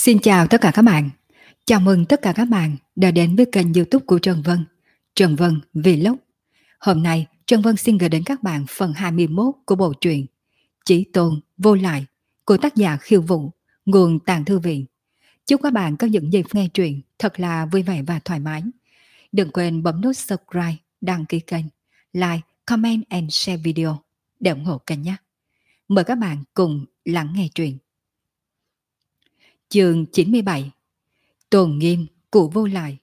Xin chào tất cả các bạn. Chào mừng tất cả các bạn đã đến với kênh YouTube của Trần Vân, Trần Vân Vlog. Hôm nay Trần Vân xin gửi đến các bạn phần 21 của bộ truyện Chí Tôn Vô Lại của tác giả Khiêu Vũ, nguồn Tàng Thư Viện. Chúc các bạn có những giây nghe truyện thật là vui vẻ và thoải mái. Đừng quên bấm nút subscribe, đăng ký kênh, like, comment and share video để ủng hộ kênh nhé. Mời các bạn cùng lắng nghe truyện. Chương 97: Tôn nghiêm của Vô Lại.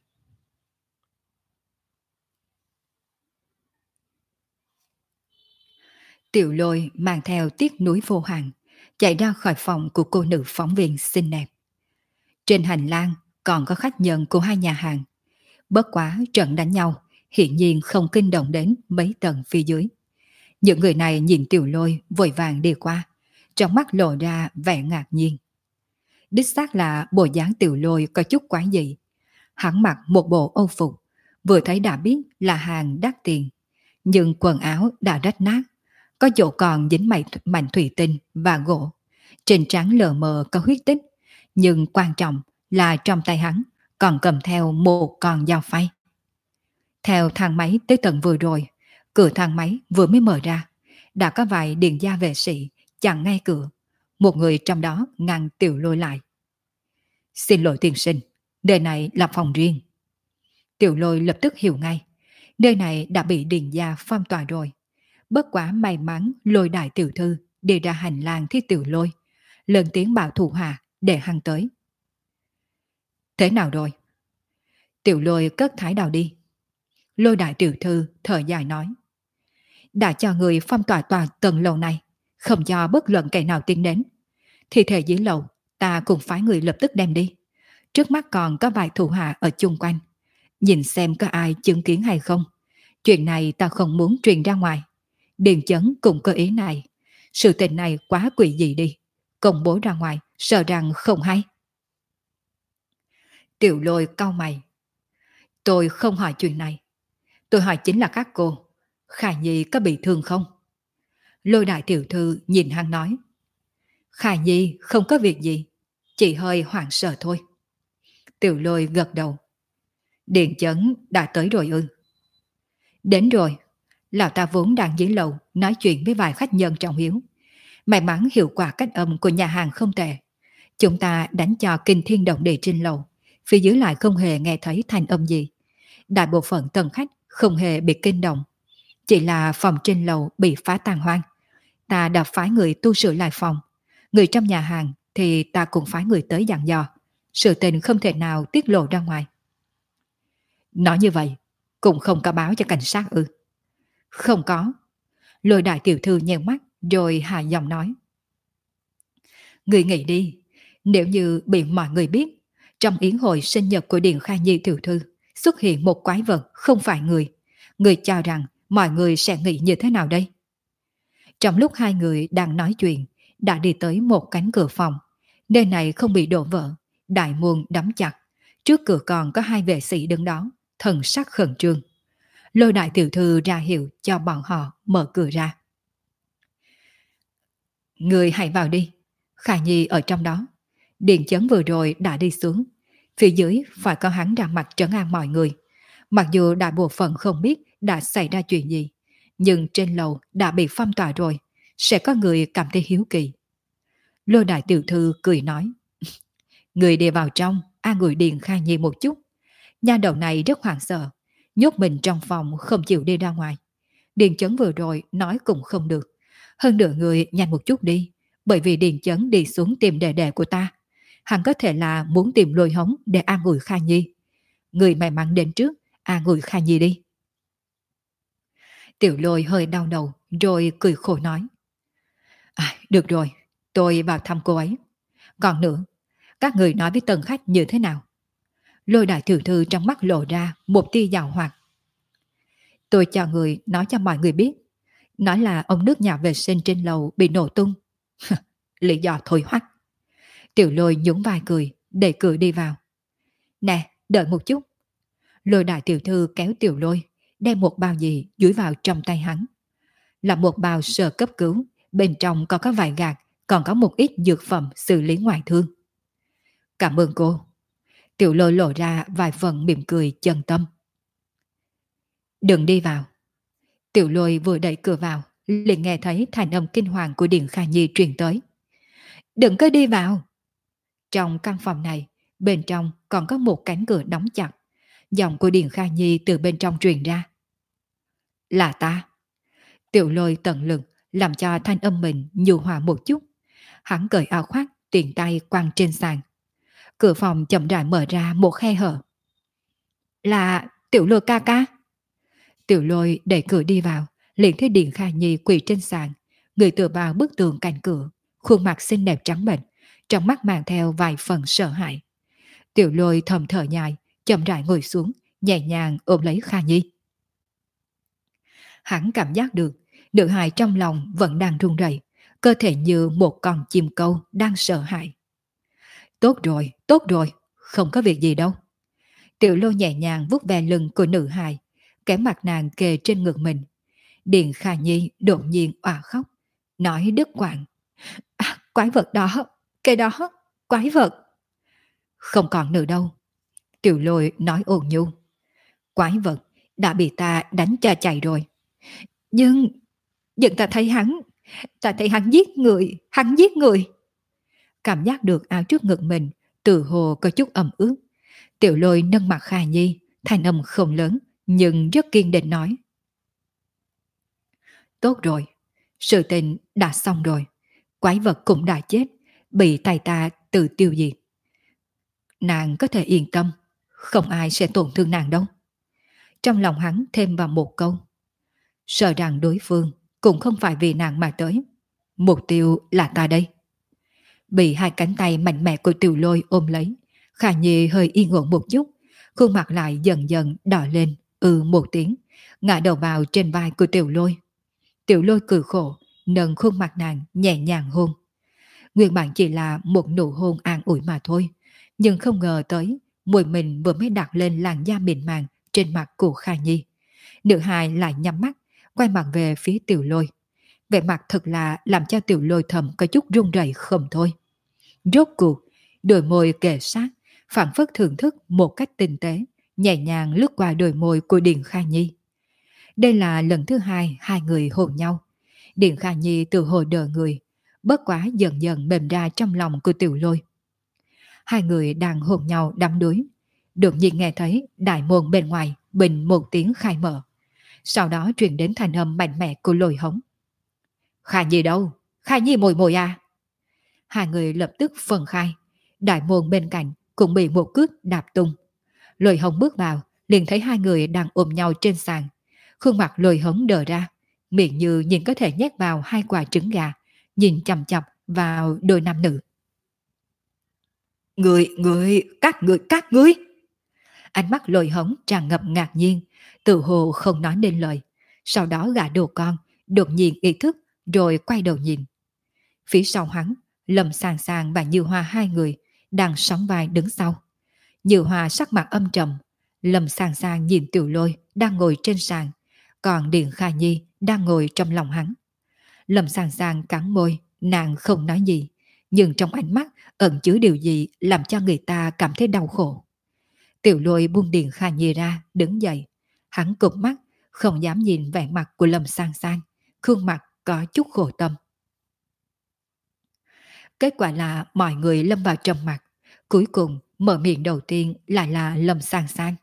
Tiểu Lôi mang theo tiếc nuối vô hạn, chạy ra khỏi phòng của cô nữ phóng viên xinh đẹp. Trên hành lang còn có khách nhân của hai nhà hàng. Bất quá trận đánh nhau hiển nhiên không kinh động đến mấy tầng phía dưới. Những người này nhìn Tiểu Lôi vội vàng đi qua, trong mắt lộ ra vẻ ngạc nhiên. Đích xác là bộ dáng Tiểu Lôi có chút quái dị. Hắn mặc một bộ âu phục, vừa thấy đã biết là hàng đắt tiền, nhưng quần áo đã rách nát, có chỗ còn dính mảnh thủy tinh và gỗ. Trên trán lờ mờ có huyết tích, nhưng quan trọng là trong tay hắn còn cầm theo một con dao phay. Theo thang máy tới tầng vừa rồi, cửa thang máy vừa mới mở ra, đã có vài điền gia vệ sĩ chặn ngay cửa. Một người trong đó ngăn Tiểu Lôi lại. Xin lỗi tiên sinh, nơi này là phòng riêng. Tiểu Lôi lập tức hiểu ngay, nơi này đã bị điền gia phong tỏa rồi. Bất quá may mắn Lôi đại tiểu thư đi ra hành lang thi Tiểu Lôi, lớn tiếng bảo thủ hạ để hắn tới. Thế nào rồi? Tiểu Lôi cất thái độ đi. Lôi đại tiểu thư thở dài nói. Đã cho người phong tỏa toàn tầng lầu này, không cho bất luận kẻ nào tiến đến. Thi thể dưới lầu, ta cùng phái người lập tức đem đi. Trước mắt còn có vài thủ hạ ở chung quanh. Nhìn xem có ai chứng kiến hay không. Chuyện này ta không muốn truyền ra ngoài. Điền Chấn cũng có ý này. Sự tình này quá quỷ dị đi. Công bố ra ngoài, sợ rằng không hay. Tiểu Lôi cau mày. Tôi không hỏi chuyện này. Tôi hỏi chính là các cô. Khải Nhi có bị thương không? Lôi đại tiểu thư nhìn hắn nói. Khải Nhi không có việc gì, chỉ hơi hoảng sợ thôi. Tiểu Lôi gật đầu. Điền Chấn đã tới rồi ư? Đến rồi. Lão ta vốn đang dưới lầu nói chuyện với vài khách nhân trọng hiếu. May mắn hiệu quả cách âm của nhà hàng không tệ. Chúng ta đánh cho kinh thiên động địa trên lầu, phía dưới lại không hề nghe thấy thanh âm gì. Đại bộ phận tầng khách không hề bị kinh động. Chỉ là phòng trên lầu bị phá tàn hoang. Ta đã phái người tu sửa lại phòng. Người trong nhà hàng thì ta cũng phái người tới dặn dò. Sự tình không thể nào tiết lộ ra ngoài. Nói như vậy, cũng không có báo cho cảnh sát ư? Không có. Lôi đại tiểu thư nheo mắt rồi hạ giọng nói. Người nghĩ đi, nếu như bị mọi người biết, trong yến hội sinh nhật của Điền Khai Nhi tiểu thư xuất hiện một quái vật không phải người, người cho rằng mọi người sẽ nghĩ như thế nào đây? Trong lúc hai người đang nói chuyện, đã đi tới một cánh cửa phòng. Nơi này không bị đổ vỡ, đại môn đóng chặt. Trước cửa còn có hai vệ sĩ đứng đó, thần sắc khẩn trương. Lôi đại tiểu thư ra hiệu cho bọn họ mở cửa ra. Người hãy vào đi. Khả Nhi ở trong đó. Điền Chấn vừa rồi đã đi xuống. Phía dưới phải có hắn ra mặt trấn an mọi người. Mặc dù đại bộ phận không biết đã xảy ra chuyện gì, nhưng trên lầu đã bị phong tỏa rồi, sẽ có người cảm thấy hiếu kỳ. Lôi đại tiểu thư cười nói. Người đi vào trong, an ủi Điền Khai Nhi một chút. Nha đầu này rất hoảng sợ, nhốt mình trong phòng không chịu đi ra ngoài. Điền Chấn vừa rồi nói cũng không được. Hơn nữa người nhanh một chút đi, bởi vì Điền Chấn đi xuống tìm đệ đệ của ta. Hắn có thể là muốn tìm Lôi Hống để an ủi Kha Nhi. Người may mắn đến trước, an ủi Kha Nhi đi. Tiểu Lôi hơi đau đầu rồi cười khổ nói. Được rồi, tôi vào thăm cô ấy. Còn nữa, các người nói với tần khách như thế nào? Lôi đại tiểu thư trong mắt lộ ra một tia giảo hoạt. Tôi cho người nói cho mọi người biết. Nói là ống nước nhà vệ sinh trên lầu bị nổ tung. Lý do thôi hoắc. Tiểu Lôi nhún vai cười, đẩy cửa đi vào. Nè, đợi một chút. Lôi đại tiểu thư kéo Tiểu Lôi, đem một bao gì dúi vào trong tay hắn. Là một bao sơ cấp cứu, bên trong còn có vài gạt, còn có một ít dược phẩm xử lý ngoại thương. Cảm ơn cô. Tiểu Lôi lộ ra vài phần mỉm cười chân tâm. Đừng đi vào. Tiểu Lôi vừa đẩy cửa vào, liền nghe thấy thanh âm kinh hoàng của Điền Kha Nhi truyền tới. Đừng có đi vào. Trong căn phòng này, bên trong còn có một cánh cửa đóng chặt. Giọng của Điền Kha Nhi từ bên trong truyền ra. Là ta. Tiểu Lôi tận lực làm cho thanh âm mình nhu hòa một chút. Hắn cởi áo khoác, tiện tay quăng trên sàn. Cửa phòng chậm rãi mở ra một khe hở. Là Tiểu Lôi ca ca. Tiểu Lôi đẩy cửa đi vào, liền thấy Điền Kha Nhi quỳ trên sàn, người tựa vào bức tường cạnh cửa, khuôn mặt xinh đẹp trắng bệch, trong mắt mang theo vài phần sợ hãi. Tiểu Lôi thầm thở dài, chậm rãi ngồi xuống, nhẹ nhàng ôm lấy Kha Nhi. Hắn cảm giác được, nữ hài trong lòng vẫn đang run rẩy, cơ thể như một con chim câu đang sợ hãi. Tốt rồi, không có việc gì đâu. Tiểu Lôi nhẹ nhàng vuốt ve lưng của nữ hài, kẻ mặt nàng kề trên ngực mình. Điền Kha Nhi đột nhiên òa khóc, nói đứt quãng. À, quái vật đó, cái đó, quái vật. Không còn nữa đâu. Tiểu Lôi nói ôn nhu. Quái vật đã bị ta đánh cho chạy rồi. Nhưng ta thấy hắn giết người. Cảm giác được áo trước ngực mình, từ hồ có chút ẩm ướt. Tiểu Lôi nâng mặt Kha Nhi, thanh âm không lớn, nhưng rất kiên định nói. Tốt rồi, sự tình đã xong rồi. Quái vật cũng đã chết, bị tay ta tự tiêu diệt. Nàng có thể yên tâm, không ai sẽ tổn thương nàng đâu. Trong lòng hắn thêm vào một câu. Sợ rằng đối phương cũng không phải vì nàng mà tới. Mục tiêu là ta đây. Bị hai cánh tay mạnh mẽ của Tiểu Lôi ôm lấy, Khả Nhi hơi yên ổn một chút, khuôn mặt lại dần dần đỏ lên, một tiếng, ngã đầu vào trên vai của Tiểu Lôi. Tiểu Lôi cười khổ, nâng khuôn mặt nàng nhẹ nhàng hôn. Nguyên bản chỉ là một nụ hôn an ủi mà thôi, nhưng không ngờ tới, mùi mình vừa mới đặt lên làn da mịn màng trên mặt của Kha Nhi. Nữ hài lại nhắm mắt, quay mặt về phía Tiểu Lôi. Vẻ mặt thật là làm cho Tiểu Lôi thầm có chút run rẩy không thôi. Rốt cuộc, đôi môi kề sát, phản phất thưởng thức một cách tinh tế, nhẹ nhàng lướt qua đôi môi của Điền Kha Nhi. Đây là lần thứ hai hai người hôn nhau. Điền Kha Nhi từ hồi đờ người, bất quá dần dần mềm ra trong lòng của Tiểu Lôi. Hai người đang hôn nhau đắm đuối. Đột nhiên nghe thấy đại môn bên ngoài bình một tiếng khai mở. Sau đó truyền đến thành âm mạnh mẽ của Lôi Hống. Kha Nhi đâu? Kha Nhi mồi mồi à? Hai người lập tức phân khai. Đại môn bên cạnh cũng bị một cước đạp tung. Lôi Hống bước vào, liền thấy hai người đang ôm nhau trên sàn. Khuôn mặt Lôi Hống đờ ra, miệng như nhìn có thể nhét vào hai quả trứng gà, nhìn chằm chằm vào đôi nam nữ. Các ngươi. Ánh mắt Lôi Hống tràn ngập ngạc nhiên, tự hồ không nói nên lời. Sau đó gã đồ con, đột nhiên ý thức, rồi quay đầu nhìn. Phía sau hắn, Lâm Sàng Sàng và Như Hoa hai người đang sóng vai đứng sau. Như Hoa sắc mặt âm trầm, Lâm Sàng Sàng nhìn Tiểu Lôi đang ngồi trên sàn, còn Điền Kha Nhi đang ngồi trong lòng hắn. Lâm Sàng Sàng cắn môi, nàng không nói gì, nhưng trong ánh mắt ẩn chứa điều gì làm cho người ta cảm thấy đau khổ. Tiểu Lôi buông Điền Kha Nhi ra, đứng dậy. Hắn cụp mắt, không dám nhìn vẻ mặt của Lâm Sàng Sàng, khuôn mặt có chút khổ tâm. Kết quả là mọi người lâm vào trầm mặc. Cuối cùng mở miệng đầu tiên lại là Lâm Sàng Sàng.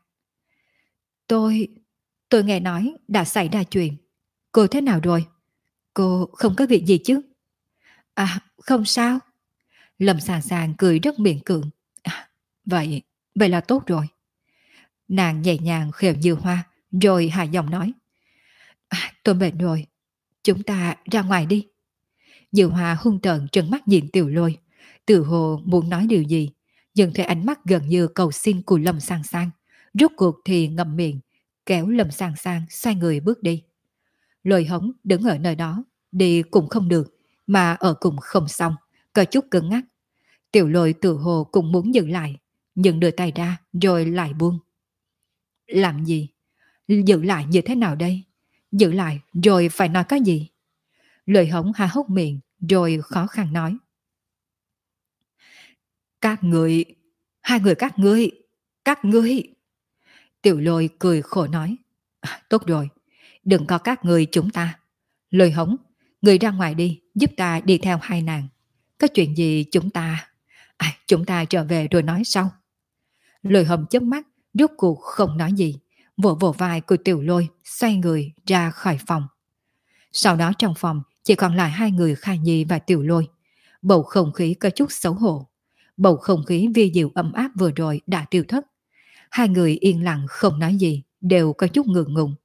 Tôi nghe nói đã xảy ra chuyện. Cô thế nào rồi? Cô không có việc gì chứ? À, không sao. Lâm Sàng Sàng cười rất miệng cưỡng. À, vậy là tốt rồi. Nàng nhẹ nhàng khều Như Hoa, rồi hạ giọng nói. À, tôi mệt rồi, chúng ta ra ngoài đi. Như Hoa hung tợn trừng mắt nhìn Tiểu Lôi, tự hồ muốn nói điều gì, nhưng thấy ánh mắt gần như cầu xin của Lâm Sàng Sàng, rốt cuộc thì ngậm miệng, kéo Lâm Sàng Sàng xoay người bước đi. Lôi Hống đứng ở nơi đó, đi cũng không được, mà ở cùng không xong, có chút cứng ngắc. Tiểu Lôi tự hồ cũng muốn dừng lại, nhưng đưa tay ra rồi lại buông. Làm gì? Giữ lại như thế nào đây? Giữ lại rồi phải nói cái gì? Lôi Hống há hốc miệng rồi khó khăn nói. Các người Hai người các ngươi. Tiểu Lôi cười khổ nói. Tốt rồi, đừng có các người chúng ta. Lôi Hống, người ra ngoài đi, giúp ta đi theo hai nàng. Có chuyện gì chúng ta trở về rồi nói sau. Lôi Hồng chớp mắt, rốt cuộc không nói gì, vỗ vỗ vai của Tiểu Lôi, xoay người ra khỏi phòng. Sau đó trong phòng chỉ còn lại hai người Kha Nhi và Tiểu Lôi. Bầu không khí có chút xấu hổ. Bầu không khí vi diệu ấm áp vừa rồi đã tiêu thất. Hai người yên lặng không nói gì, đều có chút ngượng ngùng.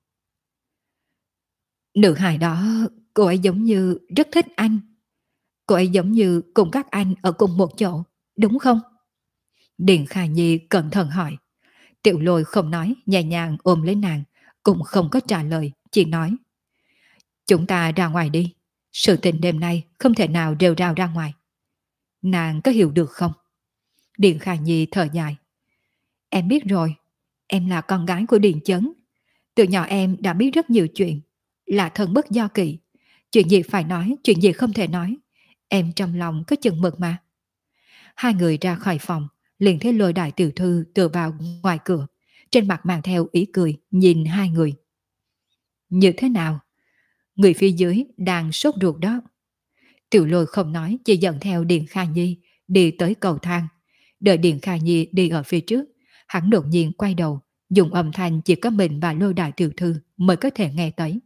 Nữ hài đó, cô ấy giống như rất thích anh. Cô ấy giống như cùng các anh ở cùng một chỗ, đúng không? Điền Kha Nhi cẩn thận hỏi. Tiểu Lôi không nói, nhẹ nhàng ôm lấy nàng, cũng không có trả lời, chỉ nói. Chúng ta ra ngoài đi, sự tình đêm nay không thể nào rêu rao ra ngoài. Nàng có hiểu được không? Điền Kha Nhi thở dài. Em biết rồi, em là con gái của Điền Chấn. Từ nhỏ em đã biết rất nhiều chuyện, là thân bất do kỵ. Chuyện gì phải nói, chuyện gì không thể nói. Em trong lòng có chừng mực mà. Hai người ra khỏi phòng, liền thấy Lôi đại tiểu thư tựa vào ngoài cửa, trên mặt mang theo ý cười, nhìn hai người. Như thế nào? Người phía dưới đang sốt ruột đó. Tiểu Lôi không nói, chỉ dẫn theo Điền Kha Nhi đi tới cầu thang. Đợi Điền Kha Nhi đi ở phía trước, hắn đột nhiên quay đầu, dùng âm thanh chỉ có mình và Lôi đại tiểu thư mới có thể nghe thấy.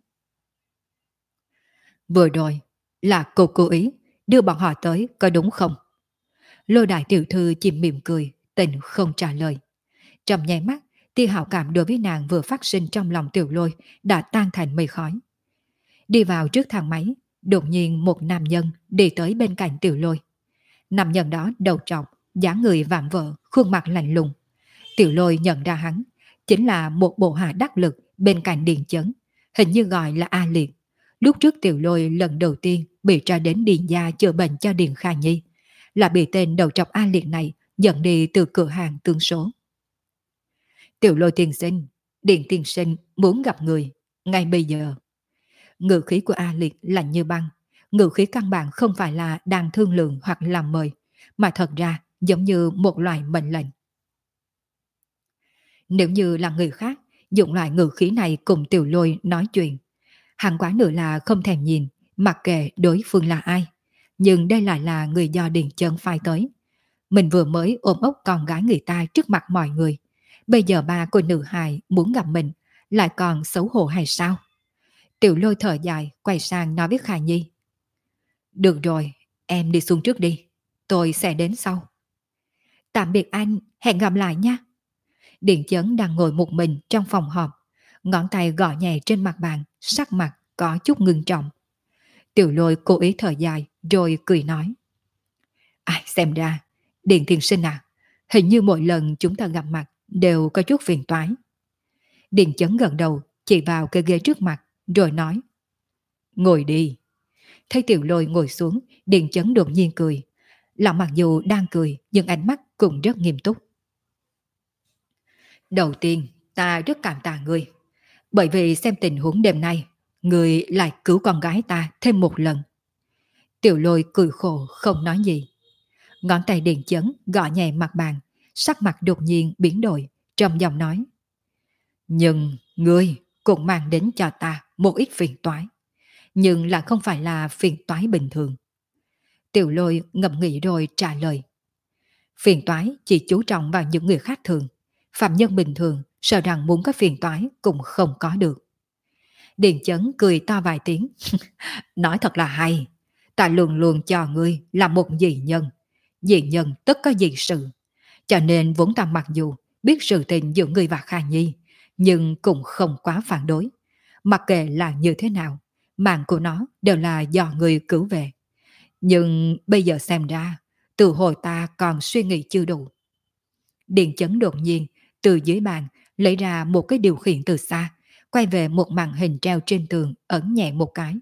Vừa rồi, là cô cố ý đưa bọn họ tới, có đúng không? Lôi đại tiểu thư chỉ mỉm cười, tình không trả lời. Trong nháy mắt, tia hảo cảm đối với nàng vừa phát sinh trong lòng Tiểu Lôi đã tan thành mây khói. Đi vào trước thang máy, đột nhiên một nam nhân đi tới bên cạnh Tiểu Lôi. Nam nhân đó đầu trọc, dáng người vạm vỡ, khuôn mặt lạnh lùng. Tiểu Lôi nhận ra hắn, chính là một bộ hạ đắc lực bên cạnh Điền Chấn, hình như gọi là A Liệt. Lúc trước Tiểu Lôi lần đầu tiên bị tra đến Điền gia chữa bệnh cho Điền Kha Nhi, là bị tên đầu trọc A Liệt này dẫn đi từ cửa hàng tương số. Tiểu Lôi tiên sinh, Điền tiên sinh muốn gặp người, ngay bây giờ. Ngữ khí của A Liệt lạnh như băng, ngữ khí căn bản không phải là đang thương lượng hoặc làm mời, mà thật ra giống như một loại mệnh lệnh. Nếu như là người khác, dùng loại ngữ khí này cùng Tiểu Lôi nói chuyện, hàng quá nữa là không thèm nhìn, mặc kệ đối phương là ai. Nhưng đây lại là người do Điền Chấn phái tới. Mình vừa mới ôm ốc con gái người ta trước mặt mọi người. Bây giờ ba cô nữ hài muốn gặp mình, lại còn xấu hổ hay sao? Tiểu Lôi thở dài, quay sang nói với Khả Nhi. Được rồi, em đi xuống trước đi. Tôi sẽ đến sau. Tạm biệt anh, hẹn gặp lại nha. Điền Chấn đang ngồi một mình trong phòng họp. Ngón tay gõ nhẹ trên mặt bàn, sắc mặt có chút ngưng trọng. Tiểu Lôi cố ý thở dài, rồi cười nói. Ai xem ra, Điền tiên sinh à, hình như mỗi lần chúng ta gặp mặt đều có chút phiền toái. Điền Chấn gật đầu, chỉ vào cái ghế trước mặt, rồi nói. Ngồi đi. Thấy Tiểu Lôi ngồi xuống, Điền Chấn đột nhiên cười. Lão mặc dù đang cười, nhưng ánh mắt cũng rất nghiêm túc. Đầu tiên, ta rất cảm tạ ngươi. Bởi vì xem tình huống đêm nay, ngươi lại cứu con gái ta thêm một lần. Tiểu Lôi cười khổ không nói gì. Ngón tay Điền Chấn gõ nhẹ mặt bàn, sắc mặt đột nhiên biến đổi, trầm giọng nói. Nhưng ngươi cũng mang đến cho ta một ít phiền toái, nhưng là không phải là phiền toái bình thường. Tiểu Lôi ngẫm nghĩ rồi trả lời. Phiền toái chỉ chú trọng vào những người khác thường, phạm nhân bình thường sợ rằng muốn có phiền toái cũng không có được. Điền Chấn cười to vài tiếng. Nói thật là hay, ta luôn luôn cho ngươi là một dị nhân. Dị nhân tất có dị sự. Cho nên vốn ta mặc dù biết sự tình giữa ngươi và Kha Nhi, nhưng cũng không quá phản đối. Mặc kệ là như thế nào, mạng của nó đều là do ngươi cứu về. Nhưng bây giờ xem ra, từ hồi ta còn suy nghĩ chưa đủ. Điền Chấn đột nhiên từ dưới bàn lấy ra một cái điều khiển từ xa, quay về một màn hình treo trên tường, ấn nhẹ một cái.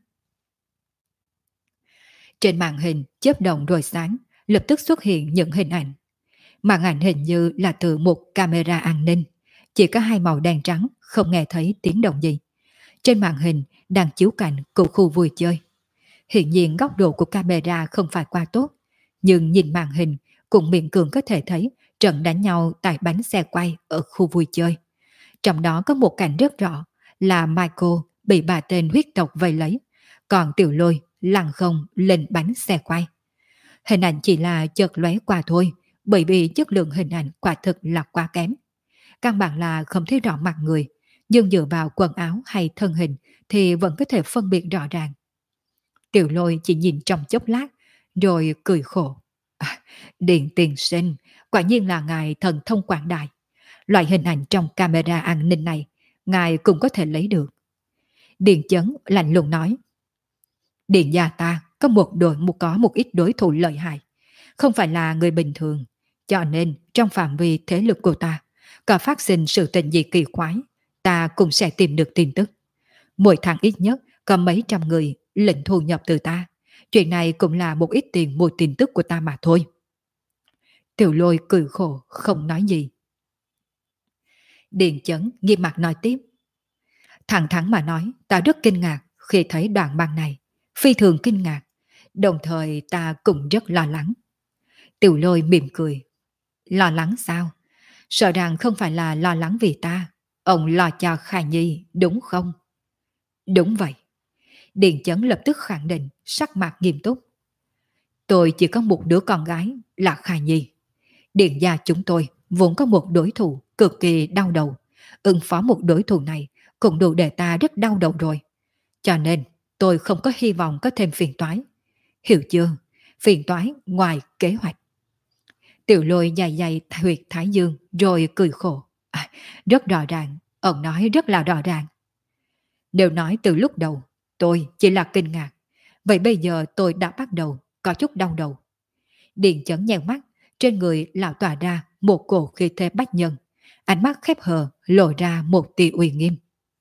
Trên màn hình chớp động rồi sáng, lập tức xuất hiện những hình ảnh. Màn ảnh hình như là từ một camera an ninh, chỉ có hai màu đen trắng, không nghe thấy tiếng động gì. Trên màn hình đang chiếu cảnh của khu vui chơi. Hiện nhiên góc độ của camera không phải quá tốt, nhưng nhìn màn hình cũng miễn cường có thể thấy trận đánh nhau tại bánh xe quay ở khu vui chơi. Trong đó có một cảnh rất rõ là Michael bị bà tên huyết tộc vây lấy, còn Tiểu Lôi lăn không lên bánh xe quay. Hình ảnh chỉ là chợt lóe qua thôi, bởi vì chất lượng hình ảnh quả thực là quá kém. Căn bản là không thấy rõ mặt người, nhưng dựa vào quần áo hay thân hình thì vẫn có thể phân biệt rõ ràng. Tiểu Lôi chỉ nhìn trong chốc lát, rồi cười khổ. À, Điện tiền sinh, quả nhiên là ngài thần thông quảng đại. Loại hình ảnh trong camera an ninh này, ngài cũng có thể lấy được. Điện Chấn lạnh lùng nói. Điện gia ta có một ít đối thủ lợi hại, không phải là người bình thường, cho nên trong phạm vi thế lực của ta, có phát sinh sự tình gì kỳ quái, ta cũng sẽ tìm được tin tức. Mỗi tháng ít nhất có mấy trăm người lệnh thu nhập từ ta. Chuyện này cũng là một ít tiền mua tin tức của ta mà thôi. Tiểu Lôi cười khổ, không nói gì. Điền Chấn nghiêm mặt nói tiếp. Thẳng thắn mà nói, ta rất kinh ngạc khi thấy đoạn băng này. Phi thường kinh ngạc. Đồng thời ta cũng rất lo lắng. Tiểu Lôi mỉm cười. Lo lắng sao? Sợ rằng không phải là lo lắng vì ta. Ông lo cho Khả Nhi, đúng không? Đúng vậy. Điền Chấn lập tức khẳng định, sắc mặt nghiêm túc. Tôi chỉ có một đứa con gái là Khả Nhi. Điền gia chúng tôi vốn có một đối thủ cực kỳ đau đầu. Ứng phó một đối thủ này cũng đủ để ta rất đau đầu rồi. Cho nên tôi không có hy vọng có thêm phiền toái. Hiểu chưa? Phiền toái ngoài kế hoạch. Tiểu Lôi dài dài huyệt thái dương rồi cười khổ. Rất rõ ràng, ông nói rất là rõ ràng. Nếu nói từ lúc đầu, tôi chỉ là kinh ngạc. Vậy bây giờ tôi đã bắt đầu có chút đau đầu. Điền Chấn nheo mắt, trên người lão tỏa ra một cổ khí thế bách nhân. Ánh mắt khép hờ lộ ra một tia uy nghiêm.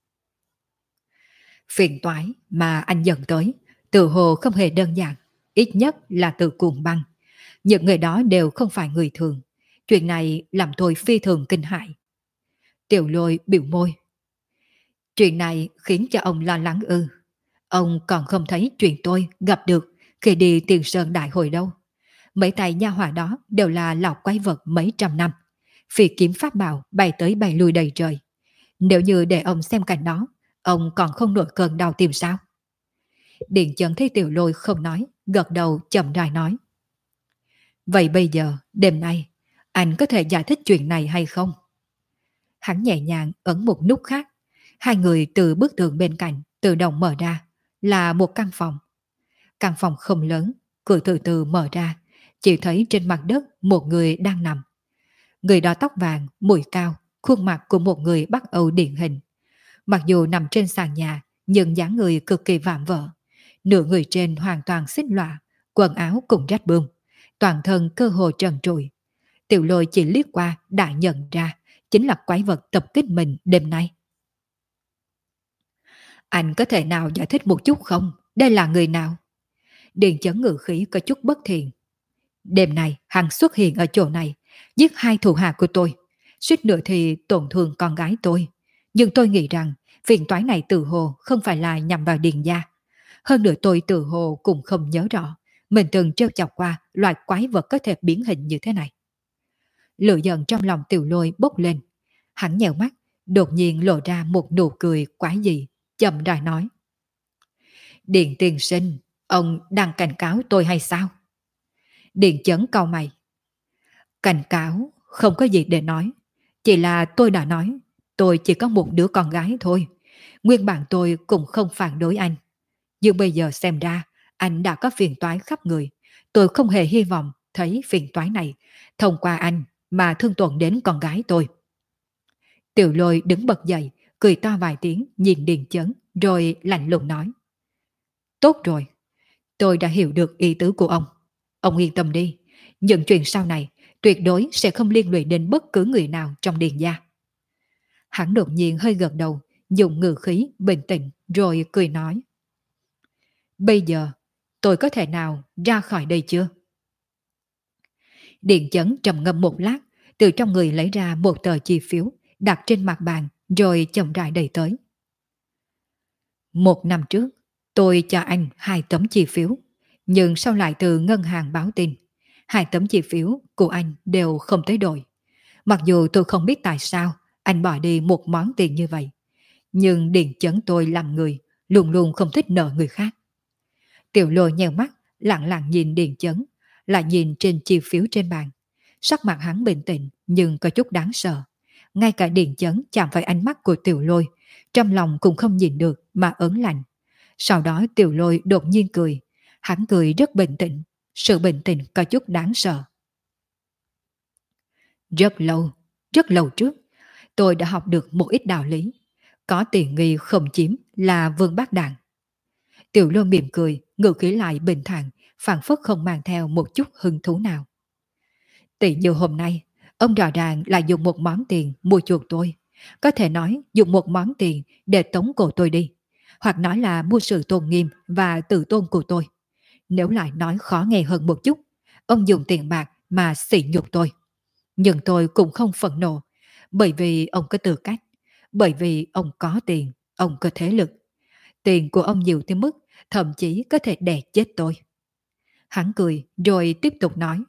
Phiền toái mà anh dẫn tới, tự hồ không hề đơn giản, ít nhất là từ cuồng băng. Những người đó đều không phải người thường. Chuyện này làm tôi phi thường kinh hãi. Tiểu Lôi biểu môi. Chuyện này khiến cho ông lo lắng ư? Ông còn không thấy chuyện tôi gặp được khi đi Tiền Sơn Đại Hội đâu. Mấy tay nha hỏa đó đều là lão quái vật mấy trăm năm. Phi kiếm pháp bảo bay tới bay lui đầy trời. Nếu như để ông xem cảnh đó, ông còn không nổi cơn đau tim sao? Điện Chấn thấy Tiểu Lôi không nói, gật đầu chậm rãi nói. Vậy bây giờ, đêm nay, anh có thể giải thích chuyện này hay không? Hắn nhẹ nhàng ấn một nút khác. Hai người từ bức tường bên cạnh tự động mở ra, là một căn phòng. Căn phòng không lớn, cửa từ từ mở ra, chỉ thấy trên mặt đất một người đang nằm. Người đó tóc vàng, mũi cao, khuôn mặt của một người Bắc Âu điển hình. Mặc dù nằm trên sàn nhà, nhưng dáng người cực kỳ vạm vỡ. Nửa người trên hoàn toàn xích lọa, quần áo cũng rách bươm, toàn thân cơ hồ trần trụi. Tiểu Lôi chỉ liếc qua đã nhận ra, chính là quái vật tập kích mình đêm nay. Anh có thể nào giải thích một chút không? Đây là người nào? Điền Chấn ngự khí có chút bất thiện. Đêm nay hắn xuất hiện ở chỗ này, giết hai thủ hạ của tôi, suýt nữa thì tổn thương con gái tôi. Nhưng tôi nghĩ rằng phiền toái này tự hồ không phải là nhằm vào Điền gia. Hơn nữa tôi tự hồ cũng không nhớ rõ mình từng trêu chọc qua loại quái vật có thể biến hình như thế này. Lửa giận trong lòng Tiểu Lôi bốc lên. Hắn nhèo mắt, đột nhiên lộ ra một nụ cười quái dị, chậm rãi nói. Điền tiên sinh, ông đang cảnh cáo tôi hay sao? Điền Chấn cau mày. Cảnh cáo, không có gì để nói. Chỉ là tôi đã nói, tôi chỉ có một đứa con gái thôi. Nguyên bản tôi cũng không phản đối anh. Nhưng bây giờ xem ra, anh đã có phiền toái khắp người. Tôi không hề hy vọng thấy phiền toái này thông qua anh mà thương tổn đến con gái tôi. Tiểu Lôi đứng bật dậy, cười to vài tiếng nhìn Điền Chấn, rồi lạnh lùng nói. Tốt rồi, tôi đã hiểu được ý tứ của ông. Ông yên tâm đi, những chuyện sau này tuyệt đối sẽ không liên lụy đến bất cứ người nào trong Điền gia. Hắn đột nhiên hơi gật đầu, dùng ngữ khí bình tĩnh rồi cười nói. Bây giờ, tôi có thể nào ra khỏi đây chưa? Điền Chấn trầm ngâm một lát, từ trong người lấy ra một tờ chi phiếu, đặt trên mặt bàn, rồi chậm rãi đẩy tới. 1 năm trước, tôi cho anh 2 tấm chi phiếu, nhưng sau lại từ ngân hàng báo tin, Hai tấm chi phiếu của anh đều không tới đổi. Mặc dù tôi không biết tại sao anh bỏ đi một món tiền như vậy, nhưng Điền Chấn tôi làm người, luôn luôn không thích nợ người khác. Tiểu Lôi nheo mắt, lặng lặng nhìn Điền Chấn, lại nhìn trên chi phiếu trên bàn. Sắc mặt hắn bình tĩnh nhưng có chút đáng sợ. Ngay cả Điền Chấn chạm phải ánh mắt của Tiểu Lôi, trong lòng cũng không nhìn được mà ớn lạnh. Sau đó Tiểu Lôi đột nhiên cười. Hắn cười rất bình tĩnh, sự bình tĩnh có chút đáng sợ. Rất lâu trước, tôi đã học được một ít đạo lý. Có tiền nghi không chiếm là vương bát đạn. Tiểu Lôi mỉm cười, ngữ khí lại bình thản, phảng phất không mang theo một chút hứng thú nào. Tỷ như hôm nay, ông rõ ràng là dùng một món tiền mua chuộc tôi. Có thể nói dùng một món tiền để tống cổ tôi đi. Hoặc nói là mua sự tôn nghiêm và tự tôn của tôi. Nếu lại nói khó nghe hơn một chút, ông dùng tiền bạc mà sỉ nhục tôi. Nhưng tôi cũng không phẫn nộ, bởi vì ông có tư cách, bởi vì ông có tiền, ông có thế lực. Tiền của ông nhiều tới mức thậm chí có thể đè chết tôi. Hắn cười rồi tiếp tục nói.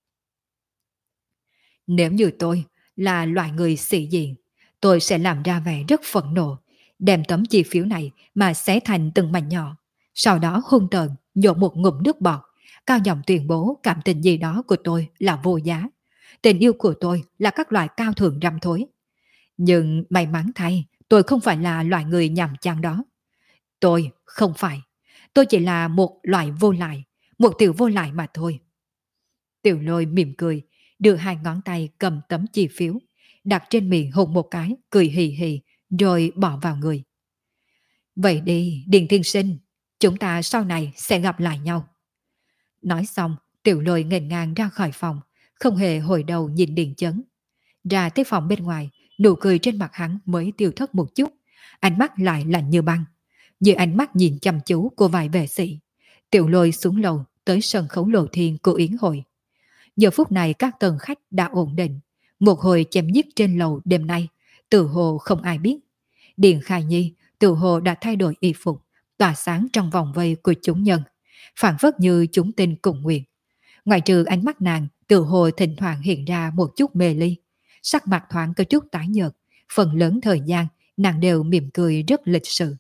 Nếu như tôi là loại người sĩ diện, tôi sẽ làm ra vẻ rất phẫn nộ, đem tấm chi phiếu này mà xé thành từng mảnh nhỏ, sau đó hung tợn nhổ một ngụm nước bọt, cao giọng tuyên bố cảm tình gì đó của tôi là vô giá. Tình yêu của tôi là các loại cao thượng răm thối. Nhưng may mắn thay, tôi không phải là loại người nhàm chán đó. Tôi không phải. Tôi chỉ là một loại vô lại, một tiểu vô lại mà thôi. Tiểu Lôi mỉm cười, đưa hai ngón tay cầm tấm chi phiếu, đặt trên miệng hôn một cái, cười hì hì, rồi bỏ vào người. Vậy đi, Điền Thiên Sinh, chúng ta sau này sẽ gặp lại nhau. Nói xong, Tiểu Lôi nghênh ngang ra khỏi phòng, không hề hồi đầu nhìn Điền Chấn. Ra tới phòng bên ngoài, nụ cười trên mặt hắn mới tiêu thất một chút, ánh mắt lại lạnh như băng. Dưới ánh mắt nhìn chăm chú của vài vệ sĩ, Tiểu Lôi xuống lầu tới sân khấu lộ thiên của yến hội. Giờ phút này các tầng khách đã ổn định, một hồi chém giết trên lầu đêm nay, tự hồ không ai biết. Điền Khai Nhi tự hồ đã thay đổi y phục, tỏa sáng trong vòng vây của chúng nhân, phản phất như chúng tinh cùng nguyện. Ngoài trừ ánh mắt nàng, tự hồ thỉnh thoảng hiện ra một chút mê ly, sắc mặt thoáng có chút tái nhợt, phần lớn thời gian nàng đều mỉm cười rất lịch sự.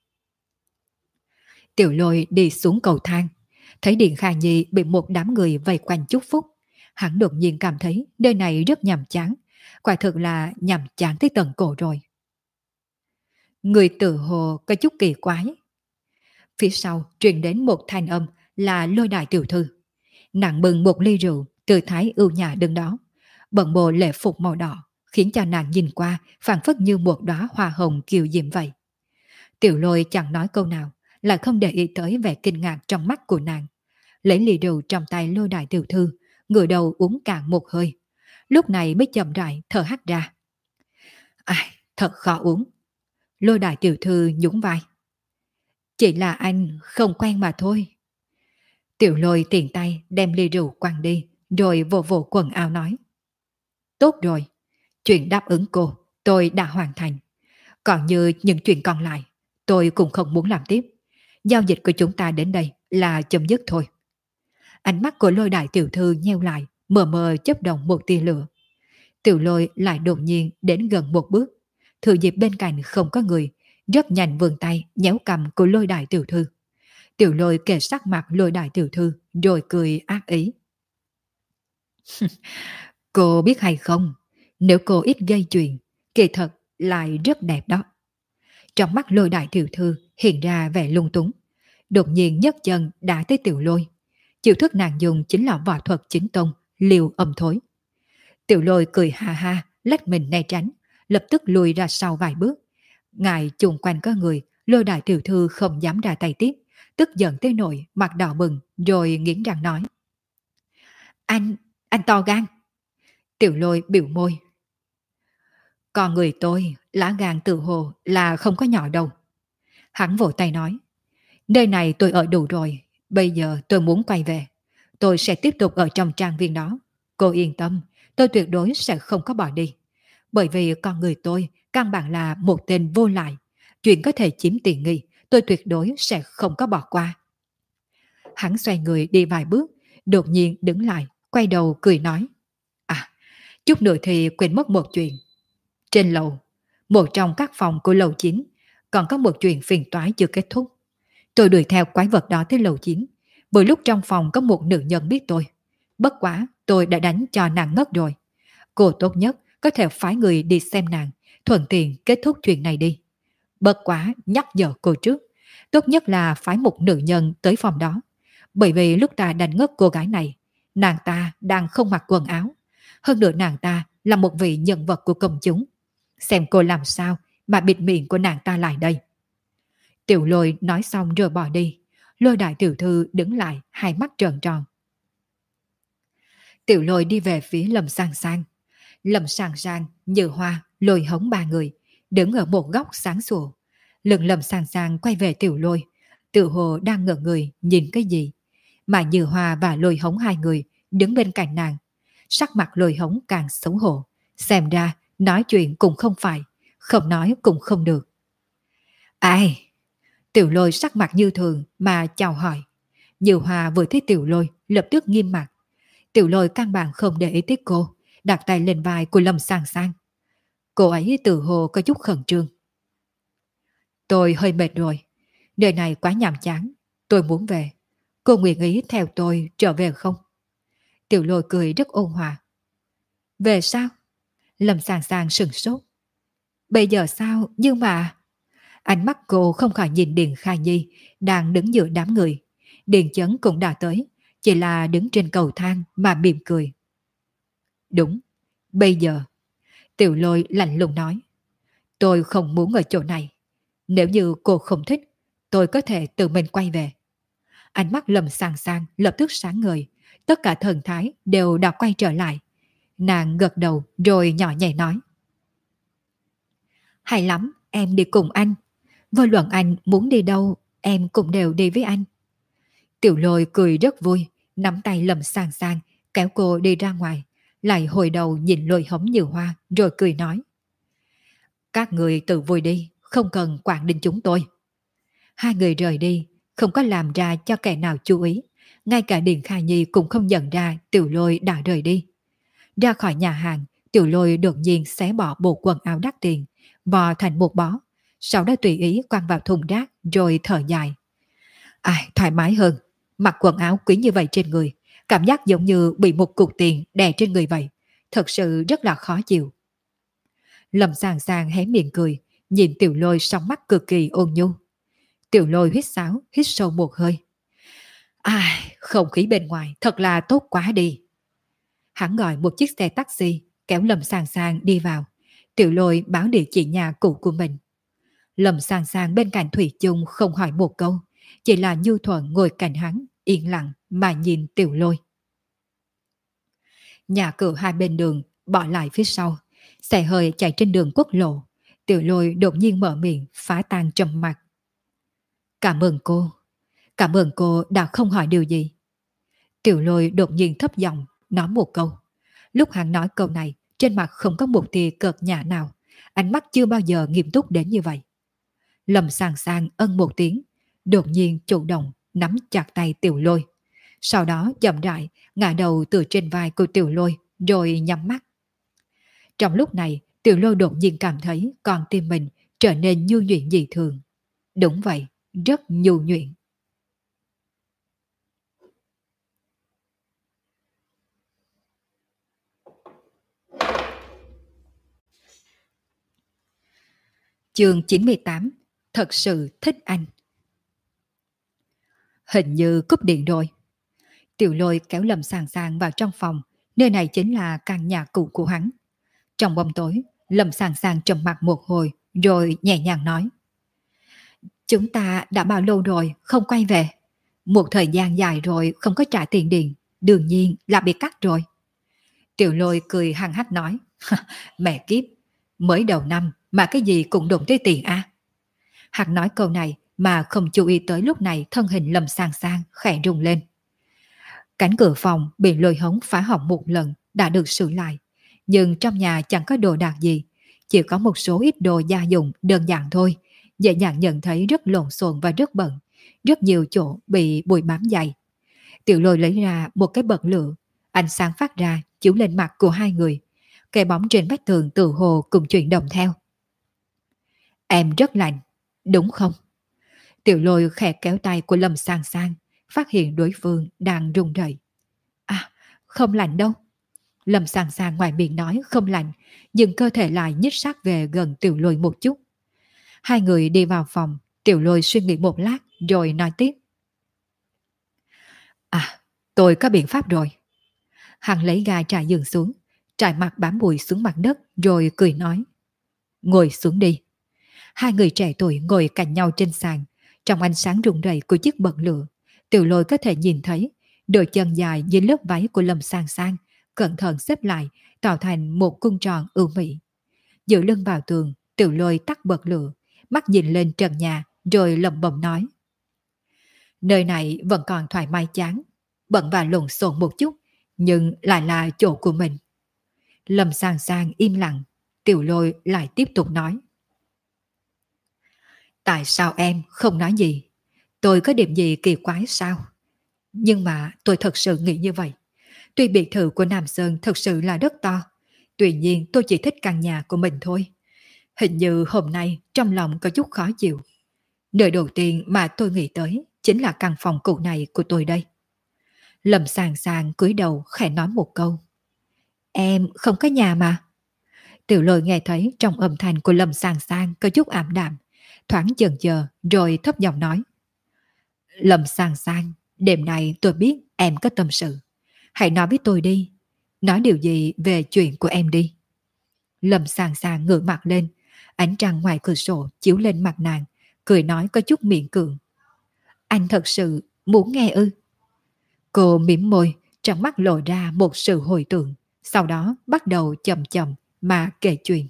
Tiểu Lôi đi xuống cầu thang, thấy Điền Khai Nhi bị một đám người vây quanh chúc phúc. Hắn đột nhiên cảm thấy nơi này rất nhàm chán, quả thực là nhàm chán tới tận cổ rồi. Người tự hồ có chút kỳ quái. Phía sau truyền đến một thanh âm là Lôi đại tiểu thư. Nàng bưng một ly rượu, tư thái ưu nhã đứng đó, bận bộ lễ phục màu đỏ, khiến cho nàng nhìn qua phảng phất như một đóa hoa hồng kiều diễm vậy. Tiểu Lôi chẳng nói câu nào, lại không để ý tới vẻ kinh ngạc trong mắt của nàng. Lấy ly rượu trong tay Lôi đại tiểu thư, ngửa đầu uống cạn một hơi. Lúc này mới chậm rãi thở hắt ra. Ai, thật khó uống. Lôi đại tiểu thư nhún vai. Chỉ là anh không quen mà thôi. Tiểu Lôi tiện tay đem ly rượu quăng đi, rồi vỗ vỗ quần áo nói. Tốt rồi, chuyện đáp ứng cô, tôi đã hoàn thành. Còn như những chuyện còn lại, tôi cũng không muốn làm tiếp. Giao dịch của chúng ta đến đây là chấm dứt thôi. Ánh mắt của Lôi đại tiểu thư nheo lại, mờ mờ chớp động một tia lửa. Tiểu Lôi lại đột nhiên đến gần một bước, thừa dịp bên cạnh không có người, rất nhanh vươn tay nhéo cầm của Lôi đại tiểu thư. Tiểu Lôi kề sát mặt Lôi đại tiểu thư, rồi cười ác ý. Cô biết hay không, nếu cô ít gây chuyện, kỳ thật lại rất đẹp đó. Trong mắt Lôi đại tiểu thư hiện ra vẻ lung túng, đột nhiên nhấc chân đá tới Tiểu Lôi. Chiêu thức nàng dùng chính là võ thuật chính tông, liều âm thối. Tiểu Lôi cười ha ha, lách mình né tránh, lập tức lùi ra sau vài bước. Ngài chung quanh có người, Lôi đại tiểu thư không dám ra tay tiếp, tức giận tới nỗi mặt đỏ bừng, rồi nghiến răng nói. Anh to gan. Tiểu Lôi biểu môi. Còn người tôi, lá gan tự hồ là không có nhỏ đâu. Hắn vỗ tay nói. Nơi này tôi ở đủ rồi, bây giờ tôi muốn quay về. Tôi sẽ tiếp tục ở trong trang viên đó. Cô yên tâm, tôi tuyệt đối sẽ không có bỏ đi. Bởi vì con người tôi căn bản là một tên vô lại. Chuyện có thể chiếm tiện nghi, tôi tuyệt đối sẽ không có bỏ qua. Hắn xoay người đi vài bước, đột nhiên đứng lại, quay đầu cười nói. À, chút nữa thì quên mất một chuyện. Trên lầu, một trong các phòng của lầu 9, còn có một chuyện phiền toái chưa kết thúc. Tôi đuổi theo quái vật đó tới lầu 9, bởi lúc trong phòng có một nữ nhân biết tôi. Bất quá, tôi đã đánh cho nàng ngất rồi. Cô tốt nhất có thể phái người đi xem nàng, thuận tiện kết thúc chuyện này đi. Bất quá, nhắc nhở cô trước, tốt nhất là phái một nữ nhân tới phòng đó. Bởi vì lúc ta đánh ngất cô gái này, nàng ta đang không mặc quần áo. Hơn nữa nàng ta là một vị nhân vật của công chúng. Xem cô làm sao mà bịt miệng của nàng ta lại đây. Tiểu Lôi nói xong rồi bỏ đi. Lôi đại tiểu thư đứng lại, hai mắt trợn tròn. Tiểu Lôi đi về phía Lâm Sang Sang. Lâm Sang Sang, Như Hoa, Lôi Hống ba người đứng ở một góc sáng sủa. Lưng Lâm Sang Sang quay về Tiểu Lôi, tự hồ đang ngẩn người nhìn cái gì. Mà Như Hoa và Lôi Hống hai người đứng bên cạnh nàng. Sắc mặt Lôi Hống càng xấu hổ. Xem ra nói chuyện cũng không phải, không nói cũng không được. Ai? Tiểu Lôi sắc mặt như thường mà chào hỏi. Như Hoa vừa thấy Tiểu Lôi lập tức nghiêm mặt. Tiểu Lôi căn bản không để ý tới cô, đặt tay lên vai của Lâm Sang Sang. Cô ấy tự hồ có chút khẩn trương. Tôi hơi mệt rồi, nơi này quá nhàm chán, tôi muốn về. Cô nguyện ý theo tôi trở về không? Tiểu Lôi cười rất ôn hòa. Về sao? Lâm Sang Sang sừng sốt. Bây giờ sao? Nhưng mà... Ánh mắt cô không khỏi nhìn Điền Khai Nhi đang đứng giữa đám người. Điền Chấn cũng đã tới, chỉ là đứng trên cầu thang mà mỉm cười. Đúng, bây giờ. Tiểu Lôi lạnh lùng nói. Tôi không muốn ở chỗ này. Nếu như cô không thích, tôi có thể tự mình quay về. Ánh mắt Lâm Sang Sang lập tức sáng ngời. Tất cả thần thái đều đã quay trở lại. Nàng gật đầu rồi nhỏ nhẹ nói. Hay lắm, em đi cùng anh. Vô luận anh muốn đi đâu, em cũng đều đi với anh. Tiểu Lôi cười rất vui, nắm tay Lâm Sang Sang, kéo cô đi ra ngoài, lại hồi đầu nhìn Lôi Hống Như Hoa, rồi cười nói. Các người tự vui đi, không cần quản đến chúng tôi. Hai người rời đi, không có làm ra cho kẻ nào chú ý, ngay cả Điền Khai Nhi cũng không nhận ra Tiểu Lôi đã rời đi. Ra khỏi nhà hàng, Tiểu Lôi đột nhiên xé bỏ bộ quần áo đắt tiền, bò thành một bó, sau đó tùy ý quăng vào thùng rác rồi thở dài. Ai, thoải mái hơn, mặc quần áo quý như vậy trên người, cảm giác giống như bị một cục tiền đè trên người vậy, thật sự rất là khó chịu. Lâm Sàng Sàng hé miệng cười, nhìn Tiểu Lôi trong mắt cực kỳ ôn nhu. Tiểu Lôi huýt sáo, hít sâu một hơi. Ai, không khí bên ngoài thật là tốt quá đi. Hắn gọi một chiếc xe taxi, kéo Lâm Sàng Sàng đi vào. Tiểu Lôi báo địa chỉ nhà cũ của mình. Lâm Sàng Sàng bên cạnh Thủy chung không hỏi một câu, chỉ là nhu thuận ngồi cạnh hắn, yên lặng mà nhìn Tiểu Lôi. Nhà cửa hai bên đường bỏ lại phía sau, xe hơi chạy trên đường quốc lộ. Tiểu Lôi đột nhiên mở miệng phá tan trầm mặc. Cảm ơn cô. Cảm ơn cô đã không hỏi điều gì. Tiểu Lôi đột nhiên thấp giọng nói một câu. Lúc hắn nói câu này, trên mặt không có một tia cợt nhả nào, ánh mắt chưa bao giờ nghiêm túc đến như vậy. Lâm Sàng Sàng ân một tiếng, đột nhiên chủ động nắm chặt tay Tiểu Lôi. Sau đó chậm rãi ngả đầu từ trên vai của Tiểu Lôi rồi nhắm mắt. Trong lúc này, Tiểu Lôi đột nhiên cảm thấy con tim mình trở nên nhu nhuyễn dị thường. Đúng vậy, rất nhu nhuyễn. Chương 98. Thật sự thích anh. Hình như cúp điện rồi. Tiểu Lôi kéo Lâm Sàng Sàng vào trong phòng, nơi này chính là căn nhà cũ của hắn. Trong bóng tối, Lâm Sàng Sàng trầm mặt một hồi, rồi nhẹ nhàng nói. Chúng ta đã bao lâu rồi không quay về? Một thời gian dài rồi không có trả tiền điện, đương nhiên là bị cắt rồi. Tiểu Lôi cười hăng hắc nói. Mẹ kiếp, mới đầu năm mà cái gì cũng đụng tới tiền à? Hắn nói câu này mà không chú ý tới lúc này thân hình Lâm Sàng Sàng khẽ rung lên. Cánh cửa phòng bị Lôi Hống phá hỏng một lần đã được sửa lại, nhưng trong nhà chẳng có đồ đạc gì, chỉ có một số ít đồ gia dụng đơn giản thôi, dễ dàng nhận thấy rất lộn xộn và rất bẩn, rất nhiều chỗ bị bụi bám dày. Tiểu Lôi lấy ra một cái bật lửa, Ánh sáng phát ra chiếu lên mặt của hai người. Cái bóng trên vách tường tự hồ cùng chuyển động theo. Em rất lạnh, đúng không? Tiểu Lôi khẽ kéo tay của Lâm Sang Sang, phát hiện đối phương đang run rẩy. À, không lạnh đâu. Lâm Sang Sang ngoài miệng nói không lạnh, nhưng cơ thể lại nhích sát về gần Tiểu Lôi một chút. Hai người đi vào phòng, Tiểu Lôi suy nghĩ một lát rồi nói tiếp. À, tôi có biện pháp rồi. Hắn lấy ga trải giường xuống, trải mặt bám bụi xuống mặt đất rồi cười nói. Ngồi xuống đi. Hai người trẻ tuổi ngồi cạnh nhau trên sàn. Trong ánh sáng rụng rẩy của chiếc bật lửa, Tiểu Lôi có thể nhìn thấy đôi chân dài dưới lớp váy của Lâm Sang Sang cẩn thận xếp lại, tạo thành một cung tròn ưu mỹ. Dựa lưng vào tường, Tiểu Lôi tắt bật lửa, mắt nhìn lên trần nhà rồi lẩm bẩm nói. Nơi này vẫn còn thoải mái chán, bận và lộn xộn một chút, nhưng lại là chỗ của mình. Lâm Sang Sang im lặng, Tiểu Lôi lại tiếp tục nói. Tại sao em không nói gì? Tôi có điểm gì kỳ quái sao? Nhưng mà tôi thật sự nghĩ như vậy. Tuy biệt thự của Nam Sơn thật sự là rất to, tuy nhiên tôi chỉ thích căn nhà của mình thôi. Hình như hôm nay trong lòng có chút khó chịu. Nơi đầu tiên mà tôi nghĩ tới chính là căn phòng cũ này của tôi đây. Lâm Sàng Sàng cúi đầu khẽ nói một câu. Em không có nhà mà. Tiểu Lôi nghe thấy trong âm thanh của Lâm Sàng Sàng có chút ảm đạm, thoáng chần chờ rồi thấp giọng nói. Lâm Sàng Sàng, đêm nay tôi biết em có tâm sự. Hãy nói với tôi đi. Nói điều gì về chuyện của em đi. Lâm Sàng Sàng ngửa mặt lên, ánh trăng ngoài cửa sổ chiếu lên mặt nàng, cười nói có chút miệng cưỡng. Anh thật sự muốn nghe ư? Cô mỉm môi, trong mắt lộ ra một sự hồi tưởng, sau đó bắt đầu chậm chậm mà kể chuyện.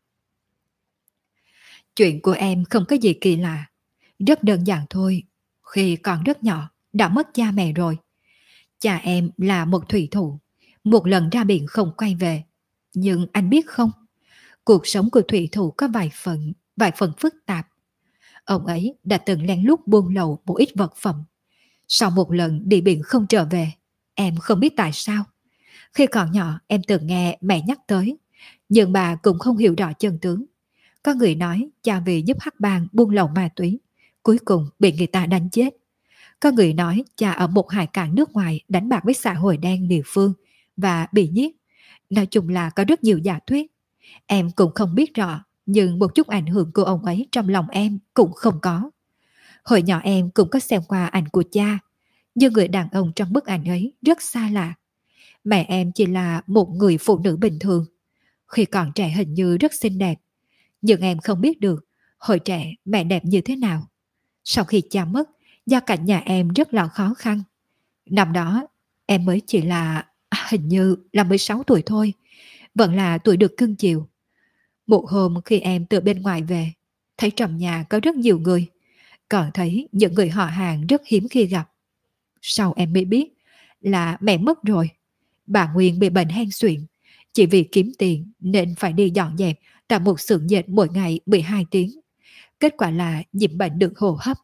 Chuyện của em không có gì kỳ lạ, rất đơn giản thôi. Khi còn rất nhỏ, đã mất cha mẹ rồi. Cha em là một thủy thủ, một lần ra biển không quay về. Nhưng anh biết không, cuộc sống của thủy thủ có vài phần phức tạp. Ông ấy đã từng lén lút buôn lậu một ít vật phẩm. Sau một lần đi biển không trở về, em không biết tại sao. Khi còn nhỏ em từng nghe mẹ nhắc tới, nhưng bà cũng không hiểu rõ chân tướng. Có người nói cha vì giúp hắc bang buôn lậu ma túy, cuối cùng bị người ta đánh chết. Có người nói cha ở một hải cảng nước ngoài đánh bạc với xã hội đen địa phương và bị giết. Nói chung là có rất nhiều giả thuyết. Em cũng không biết rõ, nhưng một chút ảnh hưởng của ông ấy trong lòng em cũng không có. Hồi nhỏ em cũng có xem qua ảnh của cha, nhưng người đàn ông trong bức ảnh ấy rất xa lạ. Mẹ em chỉ là một người phụ nữ bình thường. Khi còn trẻ hình như rất xinh đẹp, nhưng em không biết được hồi trẻ mẹ đẹp như thế nào. Sau khi cha mất, gia cảnh nhà em rất là khó khăn. Năm đó em mới chỉ là hình như là 16 tuổi thôi, vẫn là tuổi được cưng chiều. Một hôm khi em từ bên ngoài về, thấy trong nhà có rất nhiều người, còn thấy những người họ hàng rất hiếm khi gặp. Sau em mới biết là mẹ mất rồi. Bà Nguyên bị bệnh hen suyễn, chỉ vì kiếm tiền nên phải đi dọn dẹp tại một xưởng dệt mỗi ngày 12 tiếng. Kết quả là nhiễm bệnh đường hô hấp.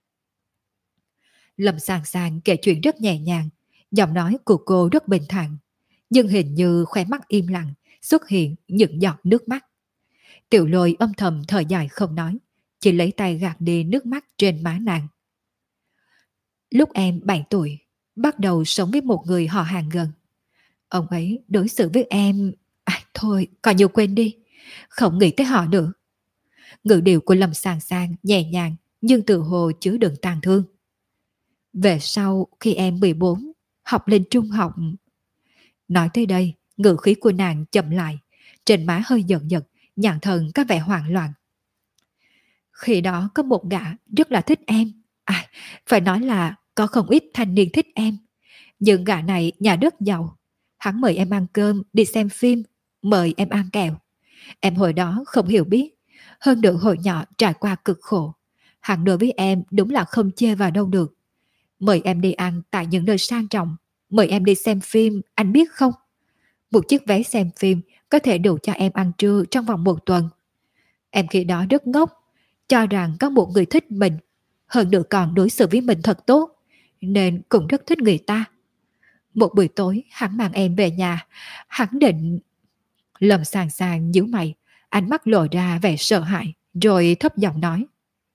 Lâm Sàng Sàng kể chuyện rất nhẹ nhàng, giọng nói của cô rất bình thản, nhưng hình như khóe mắt im lặng xuất hiện những giọt nước mắt. Tiểu Lôi âm thầm thở dài không nói, chỉ lấy tay gạt đi nước mắt trên má nàng. Lúc em 7 tuổi, bắt đầu sống với một người họ hàng gần. Ông ấy đối xử với em... thôi, coi như quên đi, không nghĩ tới họ nữa. Ngữ điệu của Lâm Sàng Sàng nhẹ nhàng nhưng tự hồ chứa đựng tàn thương. Về sau khi em 14, học lên trung học. Nói tới đây, ngữ khí của nàng chậm lại, trên má hơi giật giật, nhãn thần có vẻ hoảng loạn. Khi đó có một gã rất là thích em. Phải nói là có không ít thanh niên thích em. Nhưng gã này nhà rất giàu. Hắn mời em ăn cơm, đi xem phim, mời em ăn kẹo. Em hồi đó không hiểu biết. Hơn nữa hồi nhỏ trải qua cực khổ. Hắn đối với em đúng là không chê vào đâu được. Mời em đi ăn tại những nơi sang trọng. Mời em đi xem phim, anh biết không? Một chiếc vé xem phim có thể đủ cho em ăn trưa trong vòng một tuần. Em khi đó rất ngốc, cho rằng có một người thích mình, hơn nữa còn đối xử với mình thật tốt, nên cũng rất thích người ta. Một buổi tối hắn mang em về nhà, hắn định... Lâm Sàng Sàng nhíu mày, ánh mắt lộ ra vẻ sợ hãi, rồi thấp giọng nói.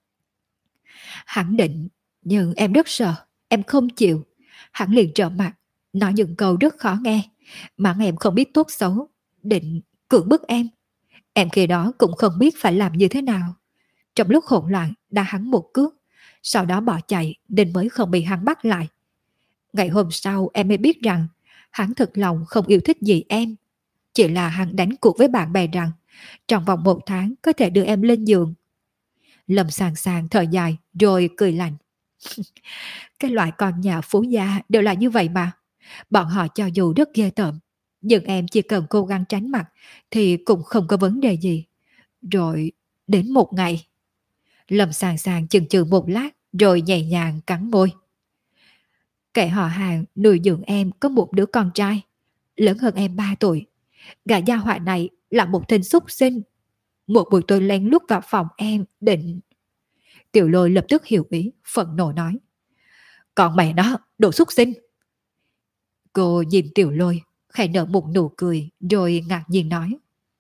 Hắn định, nhưng em rất sợ, em không chịu. Hắn liền trợn mặt, nói những câu rất khó nghe, mắng em không biết tốt xấu, định cưỡng bức em. Em khi đó cũng không biết phải làm như thế nào. Trong lúc hỗn loạn đá hắn một cước, sau đó bỏ chạy nên mới không bị hắn bắt lại. Ngày hôm sau em mới biết rằng hắn thực lòng không yêu thích gì em. Chỉ là hắn đánh cuộc với bạn bè rằng trong vòng 1 tháng có thể đưa em lên giường. Lâm Sàng Sàng thở dài rồi cười lạnh. Cái loại con nhà phú gia đều là như vậy mà. Bọn họ cho dù rất ghê tởm, nhưng em chỉ cần cố gắng tránh mặt thì cũng không có vấn đề gì. Rồi đến một ngày, Lâm Sàng Sàng chừng chừ một lát rồi nhẹ nhàng cắn môi. Kẻ họ hàng nuôi dưỡng em có một đứa con trai, lớn hơn em 3 tuổi. Gã gia họa này là một tên súc sinh. Một buổi tôi lén lút vào phòng em định... Tiểu Lôi lập tức hiểu ý, phẫn nộ nói. Còn mẹ nó, đồ súc sinh. Cô nhìn Tiểu Lôi, khẽ nở một nụ cười rồi ngạc nhiên nói.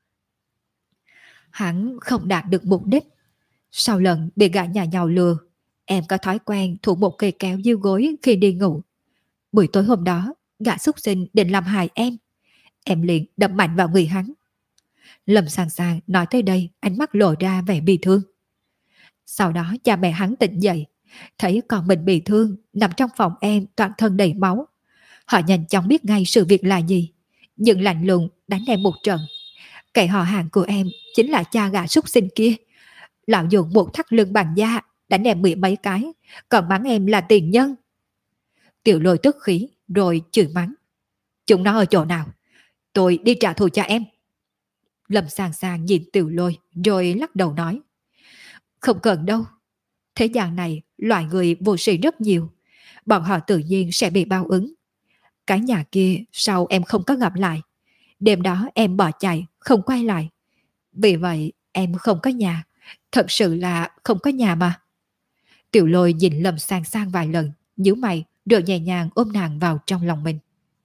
Hắn không đạt được mục đích. Sau lần bị gã nhà giàu lừa, em có thói quen thủ một cây kéo dưới gối khi đi ngủ. Buổi tối hôm đó, gã súc sinh định làm hại em. Em liền đập mạnh vào người hắn. Lâm Sàng Sàng nói tới đây, ánh mắt lộ ra vẻ bi thương. Sau đó cha mẹ hắn tỉnh dậy, thấy con mình bị thương, nằm trong phòng em toàn thân đầy máu. Họ nhanh chóng biết ngay sự việc là gì, nhưng lạnh lùng đánh em một trận. Kẻ họ hàng của em chính là cha gã súc sinh kia. Lão dùng một thắt lưng bằng da đánh em 10 mấy cái, còn mắng em là tiền nhân. Tiểu Lôi tức khí rồi chửi mắng. Chúng nó ở chỗ nào? Tôi đi trả thù cho em. Lâm Sàng Sàng nhìn Tiểu Lôi rồi lắc đầu nói. Không cần đâu. Thế gian này loại người vô sĩ rất nhiều. Bọn họ tự nhiên sẽ bị báo ứng. Cái nhà kia sau em không có gặp lại. Đêm đó em bỏ chạy, không quay lại. Vì vậy em không có nhà. Thật sự là không có nhà mà. Tiểu Lôi nhìn Lâm Sàng Sàng vài lần, nhíu mày rồi nhẹ nhàng ôm nàng vào trong lòng mình.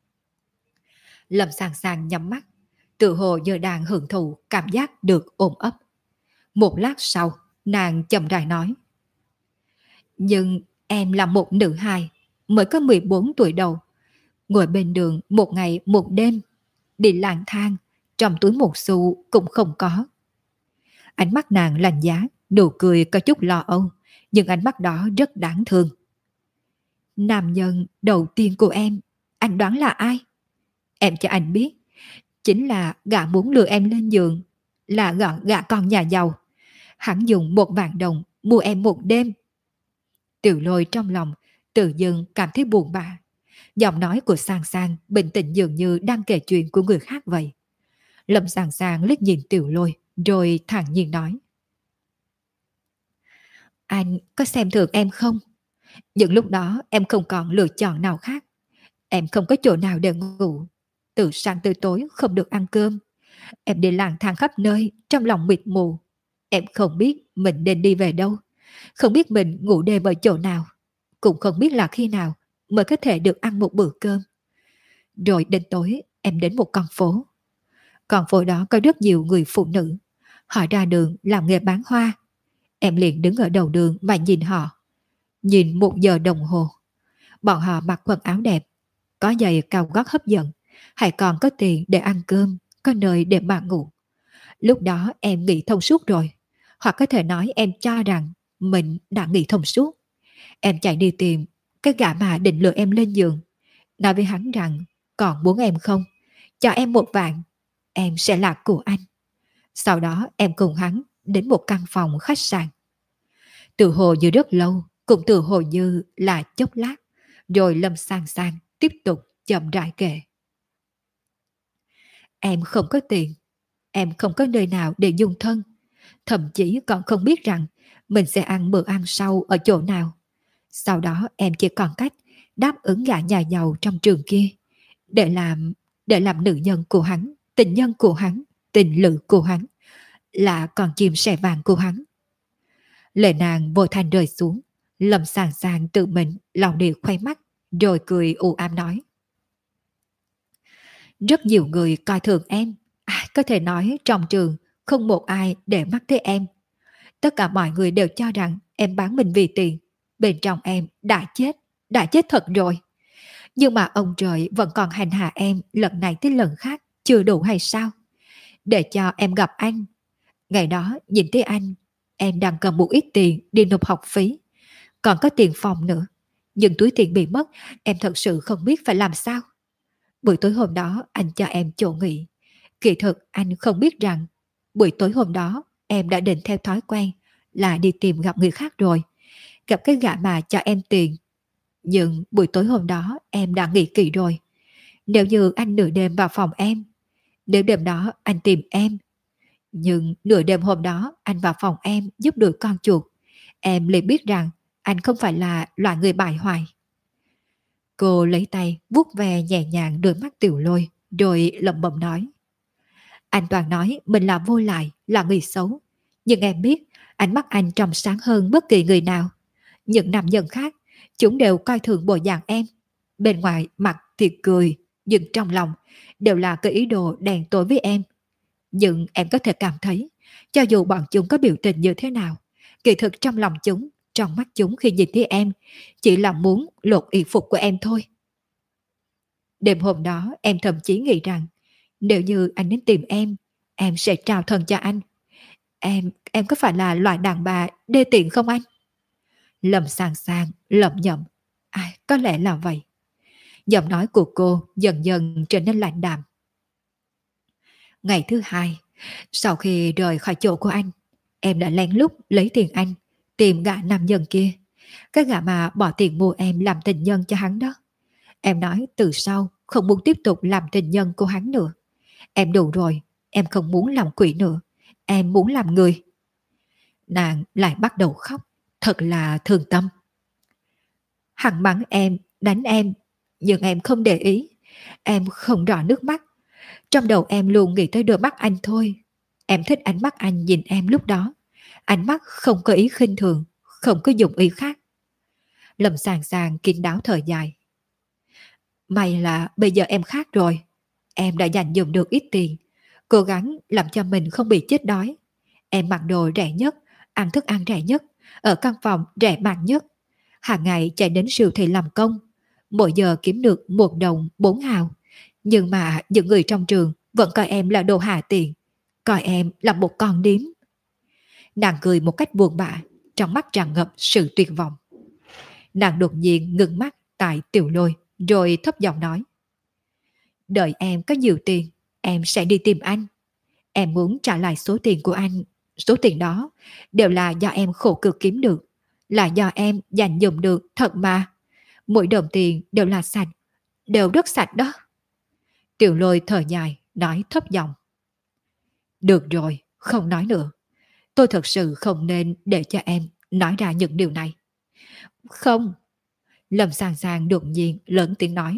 Lâm Sàng Sàng nhắm mắt, tự hồ như đang hưởng thụ cảm giác được ôm ấp. Một lát sau, nàng chậm rãi nói. Nhưng em là một nữ hài, mới có 14 tuổi đầu. Ngồi bên đường một ngày một đêm, đi lang thang, trong túi một xu cũng không có. Ánh mắt nàng lạnh giá, nụ cười có chút lo âu, nhưng ánh mắt đó rất đáng thương. Nam nhân đầu tiên của em, anh đoán là ai? Em cho anh biết, chính là gã muốn lừa em lên giường, là gã con nhà giàu. Hắn dùng 1.000.000 đồng mua em một đêm. Tiểu Lôi trong lòng tự dưng cảm thấy buồn bã. Giọng nói của Sàng Sàng bình tĩnh dường như đang kể chuyện của người khác vậy. Lâm Sàng Sàng liếc nhìn Tiểu Lôi rồi thản nhiên nói. Anh có xem thường em không? Những lúc đó em không còn lựa chọn nào khác. Em không có chỗ nào để ngủ. Từ sáng tới tối không được ăn cơm. Em đi lang thang khắp nơi trong lòng mịt mù. Em không biết mình nên đi về đâu. Không biết mình ngủ đêm ở chỗ nào. Cũng không biết là khi nào mới có thể được ăn một bữa cơm. Rồi đến tối em đến một con phố. Con phố đó có rất nhiều người phụ nữ. Họ ra đường làm nghề bán hoa. Em liền đứng ở đầu đường và nhìn họ. Nhìn 1 giờ đồng hồ. Bọn họ mặc quần áo đẹp, có giày cao gót hấp dẫn, hay còn có tiền để ăn cơm, có nơi để mà ngủ. Lúc đó em nghĩ thông suốt rồi. Hoặc có thể nói em cho rằng mình đã nghĩ thông suốt. Em chạy đi tìm cái gã mà định lừa em lên giường. Nói với hắn rằng còn muốn em không? Cho em 1 vạn, em sẽ là của anh. Sau đó em cùng hắn đến một căn phòng khách sạn. Từ hồ như rất lâu, cũng từ hồ như là chốc lát. Rồi Lâm Sàng Sàng tiếp tục chậm rãi kể. Em không có tiền. Em không có nơi nào để dung thân. Thậm chí còn không biết rằng mình sẽ ăn bữa ăn sau ở chỗ nào. Sau đó em chỉ còn cách đáp ứng gã nhà giàu trong trường kia. Để làm nữ nhân của hắn, tình nhân của hắn, tình lữ của hắn, là con chim sẻ vàng của hắn. Lời nàng vô thành rơi xuống. Lâm Sàng Sàng tự mình lau đi khoe mắt rồi cười u ám nói. Rất nhiều người coi thường em. Có thể nói trong trường không một ai để mắt tới em. Tất cả mọi người đều cho rằng em bán mình vì tiền. Bên trong em đã chết thật rồi. Nhưng mà ông trời vẫn còn hành hạ em lần này tới lần khác, chưa đủ hay sao? Để cho em gặp anh. Ngày đó nhìn thấy anh, em đang cầm một ít tiền đi nộp học phí. Còn có tiền phòng nữa. Nhưng túi tiền bị mất, em thật sự không biết phải làm sao. Buổi tối hôm đó anh cho em chỗ nghỉ. Kỳ thực anh không biết rằng buổi tối hôm đó em đã định theo thói quen là đi tìm gặp người khác rồi. Gặp cái gã mà cho em tiền. Nhưng buổi tối hôm đó em đã nghĩ kỹ rồi. Nếu như anh nửa đêm vào phòng em, nếu đêm đó anh tìm em, nhưng nửa đêm hôm đó anh vào phòng em giúp đuổi con chuột, em liền biết rằng anh không phải là loại người bại hoại. Cô lấy tay vuốt ve nhẹ nhàng đôi mắt Tiểu Lôi, rồi lẩm bẩm nói. Anh toàn nói mình là vô lại, là người xấu. Nhưng em biết, ánh mắt anh trong sáng hơn bất kỳ người nào. Những nam nhân khác, chúng đều coi thường bộ dạng em. Bên ngoài mặt thì cười, nhưng trong lòng đều là cái ý đồ đen tối với em. Nhưng em có thể cảm thấy, cho dù bọn chúng có biểu tình như thế nào, kỳ thực trong lòng chúng, trong mắt chúng khi nhìn thấy em, chỉ là muốn lột y phục của em thôi. Đêm hôm đó em thậm chí nghĩ rằng, nếu như anh đến tìm em sẽ trao thân cho anh. Em có phải là loại đàn bà đê tiện không anh? Lầm sàng sàng, lầm nhầm. Có lẽ là vậy. Giọng nói của cô dần dần trở nên lạnh đạm. Ngày thứ hai, sau khi rời khỏi chỗ của anh, em đã lén lút lấy tiền anh, tìm gã nam nhân kia. Cái gã mà bỏ tiền mua em làm tình nhân cho hắn đó. Em nói từ sau không muốn tiếp tục làm tình nhân của hắn nữa. Em đủ rồi, em không muốn làm quỷ nữa. Em muốn làm người. Nàng lại bắt đầu khóc, thật là thương tâm. Hắn mắng em, đánh em, nhưng em không để ý. Em không rõ nước mắt. Trong đầu em luôn nghĩ tới đôi mắt anh thôi. Em thích ánh mắt anh nhìn em lúc đó. Ánh mắt không có ý khinh thường, không có dụng ý khác. Lâm Sàng Sàng kín đáo thở dài. May là bây giờ em khác rồi. Em đã dành dụm được ít tiền, cố gắng làm cho mình không bị chết đói. Em mặc đồ rẻ nhất, ăn thức ăn rẻ nhất, ở căn phòng rẻ mạt nhất. Hàng ngày chạy đến siêu thị làm công, mỗi giờ kiếm được 1 đồng 4 hào. Nhưng mà những người trong trường vẫn coi em là đồ hà tiện, coi em là một con điếm. Nàng cười một cách buồn bã, trong mắt tràn ngập sự tuyệt vọng. Nàng đột nhiên ngừng mắt tại Tiểu Lôi, rồi thấp giọng nói. Đợi em có nhiều tiền, em sẽ đi tìm anh. Em muốn trả lại số tiền của anh. Số tiền đó đều là do em khổ cực kiếm được, là do em dành dụm được thật mà. Mỗi đồng tiền đều là sạch, đều rất sạch đó. Tiểu Lôi thở dài, nói thấp giọng. Được rồi, không nói nữa. Tôi thật sự không nên để cho em nói ra những điều này. Không. Lâm Sàng Sàng đột nhiên lớn tiếng nói.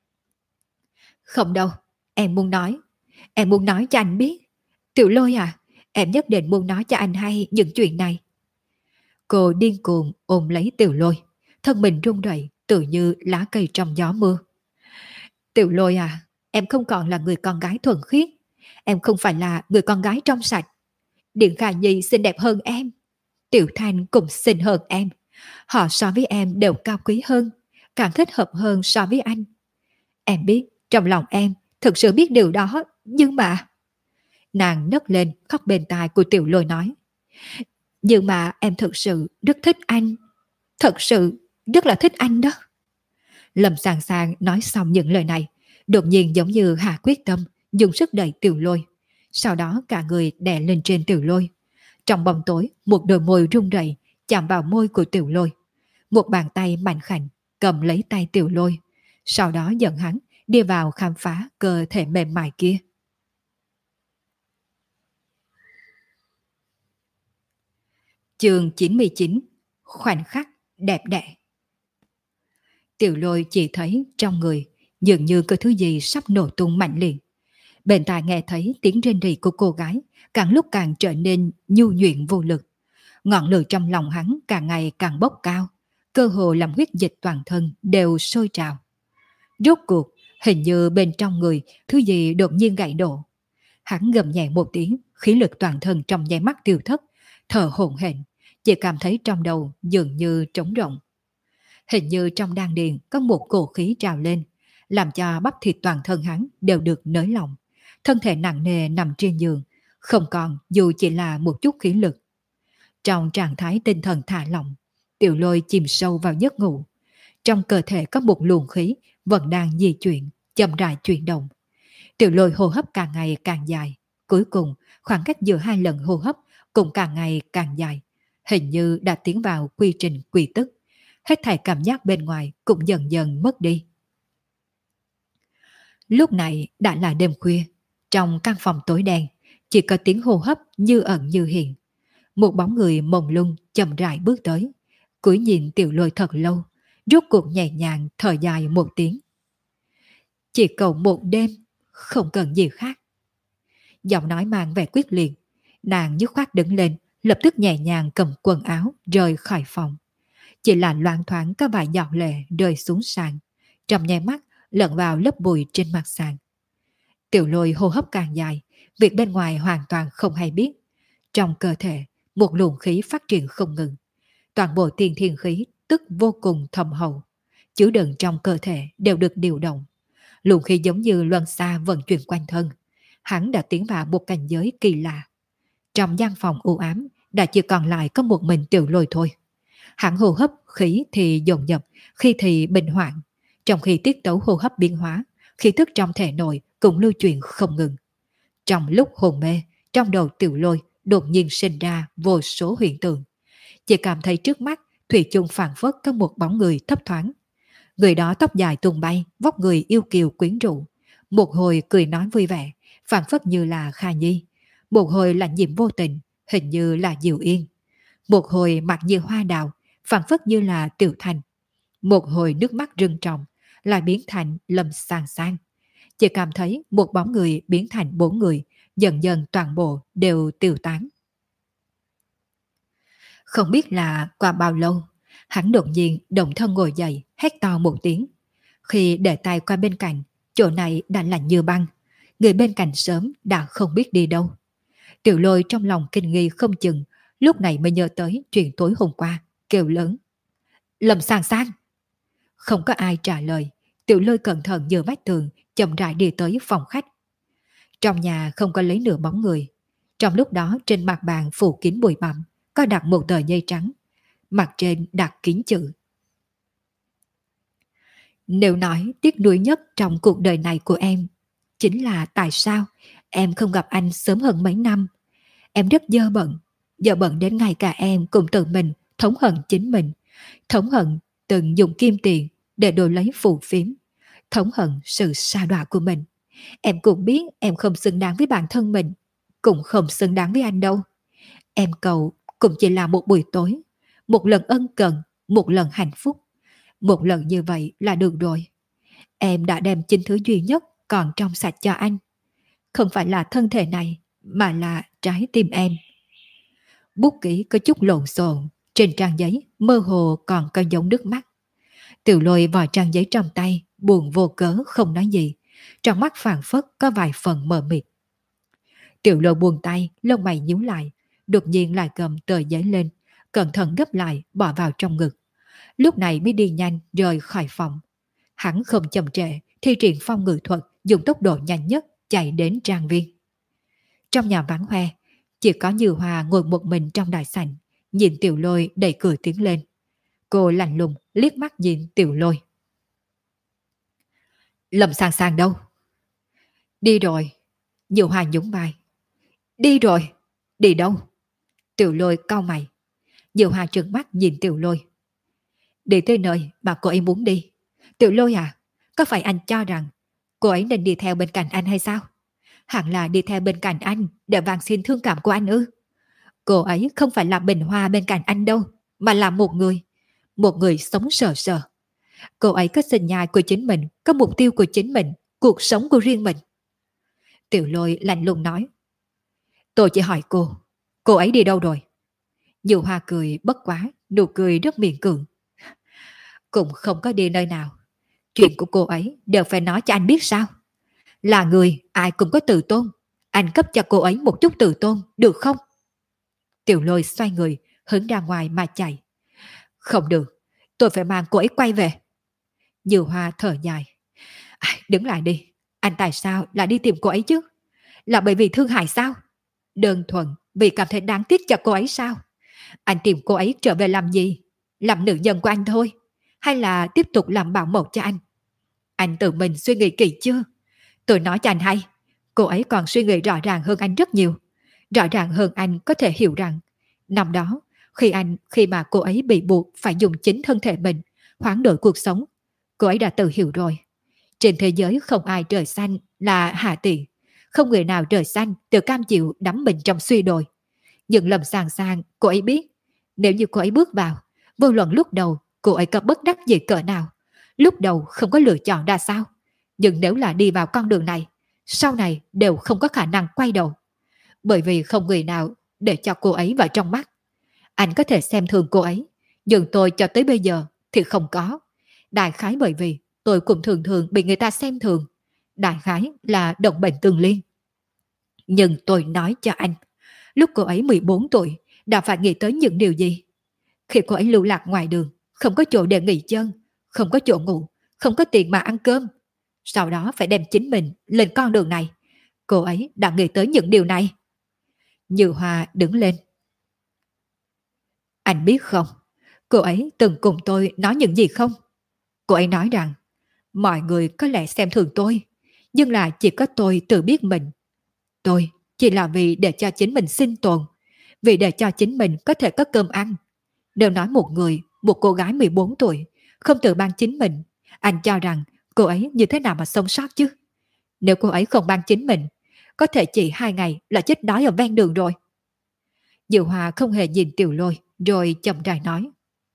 Không đâu, em muốn nói. Em muốn nói cho anh biết. Tiểu Lôi à, em nhất định muốn nói cho anh hay những chuyện này. Cô điên cuồng ôm lấy Tiểu Lôi, thân mình rung rẩy tự như lá cây trong gió mưa. Tiểu Lôi à, em không còn là người con gái thuần khiết. Em không phải là người con gái trong sạch. Điện Khả Nhi xinh đẹp hơn em. Tiểu Thanh cũng xinh hơn em. Họ so với em đều cao quý hơn, càng thích hợp hơn so với anh. Em biết, trong lòng em thực sự biết điều đó, nhưng mà... Nàng nấc lên khóc bên tai của Tiểu Lôi nói. Nhưng mà em thực sự rất thích anh. Thật sự rất là thích anh đó. Lâm Sàng Sàng nói xong những lời này, đột nhiên giống như hạ quyết tâm, dùng sức đẩy Tiểu Lôi. Sau đó cả người đè lên trên Tiểu Lôi. Trong bóng tối, một đôi môi rung rẩy chạm vào môi của Tiểu Lôi. Một bàn tay mạnh khảnh cầm lấy tay Tiểu Lôi. Sau đó dẫn hắn đi vào khám phá cơ thể mềm mại kia. Chương 99. Khoảnh khắc đẹp đẽ. Tiểu Lôi chỉ thấy trong người dường như có thứ gì sắp nổ tung mạnh liệt. Bên tai nghe thấy tiếng rên rỉ của cô gái càng lúc càng trở nên nhu nhuyễn vô lực. Ngọn lửa trong lòng hắn càng ngày càng bốc cao, cơ hồ làm huyết dịch toàn thân đều sôi trào. Rốt cuộc, Hình như bên trong người thứ gì đột nhiên gãy đổ. Hắn gầm nhẹ một tiếng, khí lực toàn thân trong nháy mắt tiêu thất, thở hổn hển, chỉ cảm thấy trong đầu dường như trống rỗng. Hình như trong đan điền có một cổ khí trào lên, làm cho bắp thịt toàn thân hắn đều được nới lỏng. Thân thể nặng nề nằm trên giường, không còn dù chỉ là một chút khí lực. Trong trạng thái tinh thần thả lỏng, Tiểu Lôi chìm sâu vào giấc ngủ. Trong cơ thể có một luồng khí vẫn đang di chuyển, chậm rãi chuyển động. Tiểu Lôi hô hấp càng ngày càng dài. Cuối cùng, khoảng cách giữa hai lần hô hấp cũng càng ngày càng dài. Hình như đã tiến vào quy trình quy tức. Hết thảy cảm giác bên ngoài cũng dần dần mất đi. Lúc này đã là đêm khuya. Trong căn phòng tối đen, chỉ có tiếng hô hấp như ẩn như hiện. Một bóng người mông lung chậm rãi bước tới. Cúi nhìn Tiểu Lôi thật lâu, rốt cuộc nhẹ nhàng thở dài một tiếng. Chỉ cầu một đêm, không cần gì khác. Giọng nói mang vẻ quyết liệt, nàng dứt khoát đứng lên, lập tức nhẹ nhàng cầm quần áo rời khỏi phòng. Chỉ là loáng thoáng có vài giọt lệ rơi xuống sàn, trong nháy mắt lẫn vào lớp bụi trên mặt sàn. Tiểu Lôi hô hấp càng dài, việc bên ngoài hoàn toàn không hay biết. Trong cơ thể, một luồng khí phát triển không ngừng. Toàn bộ tiên thiên khí tức vô cùng thâm hậu, chứa đựng trong cơ thể đều được điều động. Luồng khí giống như luân xa vận chuyển quanh thân. Hắn đã tiến vào một cảnh giới kỳ lạ. Trong gian phòng u ám đã chỉ còn lại có một mình Tiểu Lôi thôi. Hắn hô hấp khí thì dồn dập, khi thì bình hoạn. Trong khi tiết tấu hô hấp biến hóa, khí thức trong thể nội cũng lưu chuyển không ngừng. Trong lúc hồn mê, trong đầu Tiểu Lôi đột nhiên sinh ra vô số hiện tượng. Chỉ cảm thấy trước mắt thủy chung phảng phất có một bóng người thấp thoáng. Người đó tóc dài tung bay, vóc người yêu kiều quyến rũ. Một hồi cười nói vui vẻ, phảng phất như là Kha Nhi. Một hồi lạnh nhiệm vô tình, hình như là Diệu Yên. Một hồi mặt như hoa đào, phảng phất như là Tiểu Thành. Một hồi nước mắt rưng tròng, lại biến thành Lâm Sang Sang. Chỉ cảm thấy một bóng người biến thành bốn người, dần dần toàn bộ đều tiêu tán. Không biết là qua bao lâu, hắn đột nhiên động thân ngồi dậy, hét to một tiếng. Khi để tay qua bên cạnh, chỗ này đã lạnh như băng. Người bên cạnh sớm đã không biết đi đâu. Tiểu Lôi trong lòng kinh nghi không chừng, lúc này mới nhớ tới chuyện tối hôm qua, kêu lớn. Lâm Sang Sang! Không có ai trả lời, Tiểu Lôi cẩn thận dựa vách tường, chậm rãi đi tới phòng khách. Trong nhà không có lấy nửa bóng người. Trong lúc đó trên mặt bàn phủ kín bụi bặm, có đặt một tờ giấy trắng. Mặt trên đặt kín chữ. Nếu nói tiếc nuối nhất trong cuộc đời này của em, chính là tại sao em không gặp anh sớm hơn mấy năm. Em rất dơ bẩn đến ngay cả em cũng tự mình thống hận chính mình. Thống hận từng dùng kim tiền để đổi lấy phù phiếm. Thống hận sự sa đọa của mình. Em cũng biết em không xứng đáng với bản thân mình, cũng không xứng đáng với anh đâu. Em cầu cũng chỉ là một buổi tối, một lần ân cần, một lần hạnh phúc. Một lần như vậy là được rồi. Em đã đem chính thứ duy nhất còn trong sạch cho anh. Không phải là thân thể này, mà là trái tim em. Bút ký có chút lộn xộn, trên trang giấy mơ hồ còn có dấu nước mắt. Tiểu Lôi vò trang giấy trong tay, buồn vô cớ không nói gì. Trong mắt phảng phất có vài phần mờ mịt. Tiểu Lôi buông tay, lông mày nhíu lại, đột nhiên lại cầm tờ giấy lên, cẩn thận gấp lại bỏ vào trong ngực. Lúc này mới đi nhanh rời khỏi phòng. Hắn không chậm trễ, thi triển phong ngự thuật, dùng tốc độ nhanh nhất chạy đến trang viên. Trong nhà vắng hoe, chỉ có Như Hoa ngồi một mình trong đại sảnh, nhìn Tiểu Lôi đẩy cửa tiến lên. Cô lạnh lùng liếc mắt nhìn Tiểu Lôi. Lâm Sang Sang đâu? Đi rồi. Như Hoa nhún vai. Đi rồi. Đi đâu? Tiểu Lôi cau mày. Như Hoa trừng mắt nhìn Tiểu Lôi. Đi tới nơi mà cô ấy muốn đi. Tiểu Lôi à, có phải anh cho rằng cô ấy nên đi theo bên cạnh anh hay sao? Hẳn là đi theo bên cạnh anh để van xin thương cảm của anh ư? Cô ấy không phải là bình hoa bên cạnh anh đâu, mà là một người sống sờ sờ. Cô ấy có sinh nhai của chính mình, có mục tiêu của chính mình, cuộc sống của riêng mình. Tiểu Lôi lạnh lùng nói. Tôi chỉ hỏi cô ấy đi đâu rồi? Như Hoa cười bất quá, nụ cười rất miệng cường. Cũng không có đi nơi nào. Chuyện của cô ấy đều phải nói cho anh biết sao? Là người ai cũng có tự tôn. Anh cấp cho cô ấy một chút tự tôn được không? Tiểu Lôi xoay người hướng ra ngoài mà chạy. Không được, tôi phải mang cô ấy quay về. Như Hoa thở dài. Đứng lại đi, anh tại sao lại đi tìm cô ấy chứ? Là bởi vì thương hại sao? Đơn thuần vì cảm thấy đáng tiếc cho cô ấy sao? Anh tìm cô ấy trở về làm gì? Làm nữ nhân của anh thôi? Hay là tiếp tục làm bảo mẫu cho anh? Anh tự mình suy nghĩ kỹ chưa? Tôi nói cho anh hay, cô ấy còn suy nghĩ rõ ràng hơn anh rất nhiều. Rõ ràng hơn anh có thể hiểu rằng năm đó khi mà cô ấy bị buộc phải dùng chính thân thể mình hoán đổi cuộc sống, cô ấy đã tự hiểu rồi. Trên thế giới không ai trời xanh là hạ tiện, không người nào trời xanh tự cam chịu đắm mình trong suy đồi. Nhưng lầm sàng sang cô ấy biết, nếu như cô ấy bước vào, vô luận lúc đầu cô ấy có bất đắc gì cỡ nào, lúc đầu không có lựa chọn ra sao, nhưng nếu là đi vào con đường này, sau này đều không có khả năng quay đầu. Bởi vì không người nào để cho cô ấy vào trong mắt. Anh có thể xem thường cô ấy, nhưng tôi cho tới bây giờ thì không có. Đại khái bởi vì tôi cũng thường thường bị người ta xem thường. Đại khái là đồng bệnh tương liên. Nhưng tôi nói cho anh, lúc cô ấy 14 tuổi đã phải nghĩ tới những điều gì? Khi cô ấy lưu lạc ngoài đường, không có chỗ để nghỉ chân, không có chỗ ngủ, không có tiền mà ăn cơm. Sau đó phải đem chính mình lên con đường này. Cô ấy đã nghĩ tới những điều này. Như Hoa đứng lên. Anh biết không, cô ấy từng cùng tôi nói những gì không? Cô ấy nói rằng, mọi người có lẽ xem thường tôi, nhưng là chỉ có tôi tự biết mình. Tôi chỉ là vì để cho chính mình sinh tồn, vì để cho chính mình có thể có cơm ăn. Nếu nói một cô gái 14 tuổi, không tự ban chính mình, anh cho rằng cô ấy như thế nào mà sống sót chứ? Nếu cô ấy không ban chính mình, có thể chỉ 2 ngày là chết đói ở ven đường rồi. Diệu Hòa không hề nhìn Tiểu Lôi, rồi chậm rãi nói.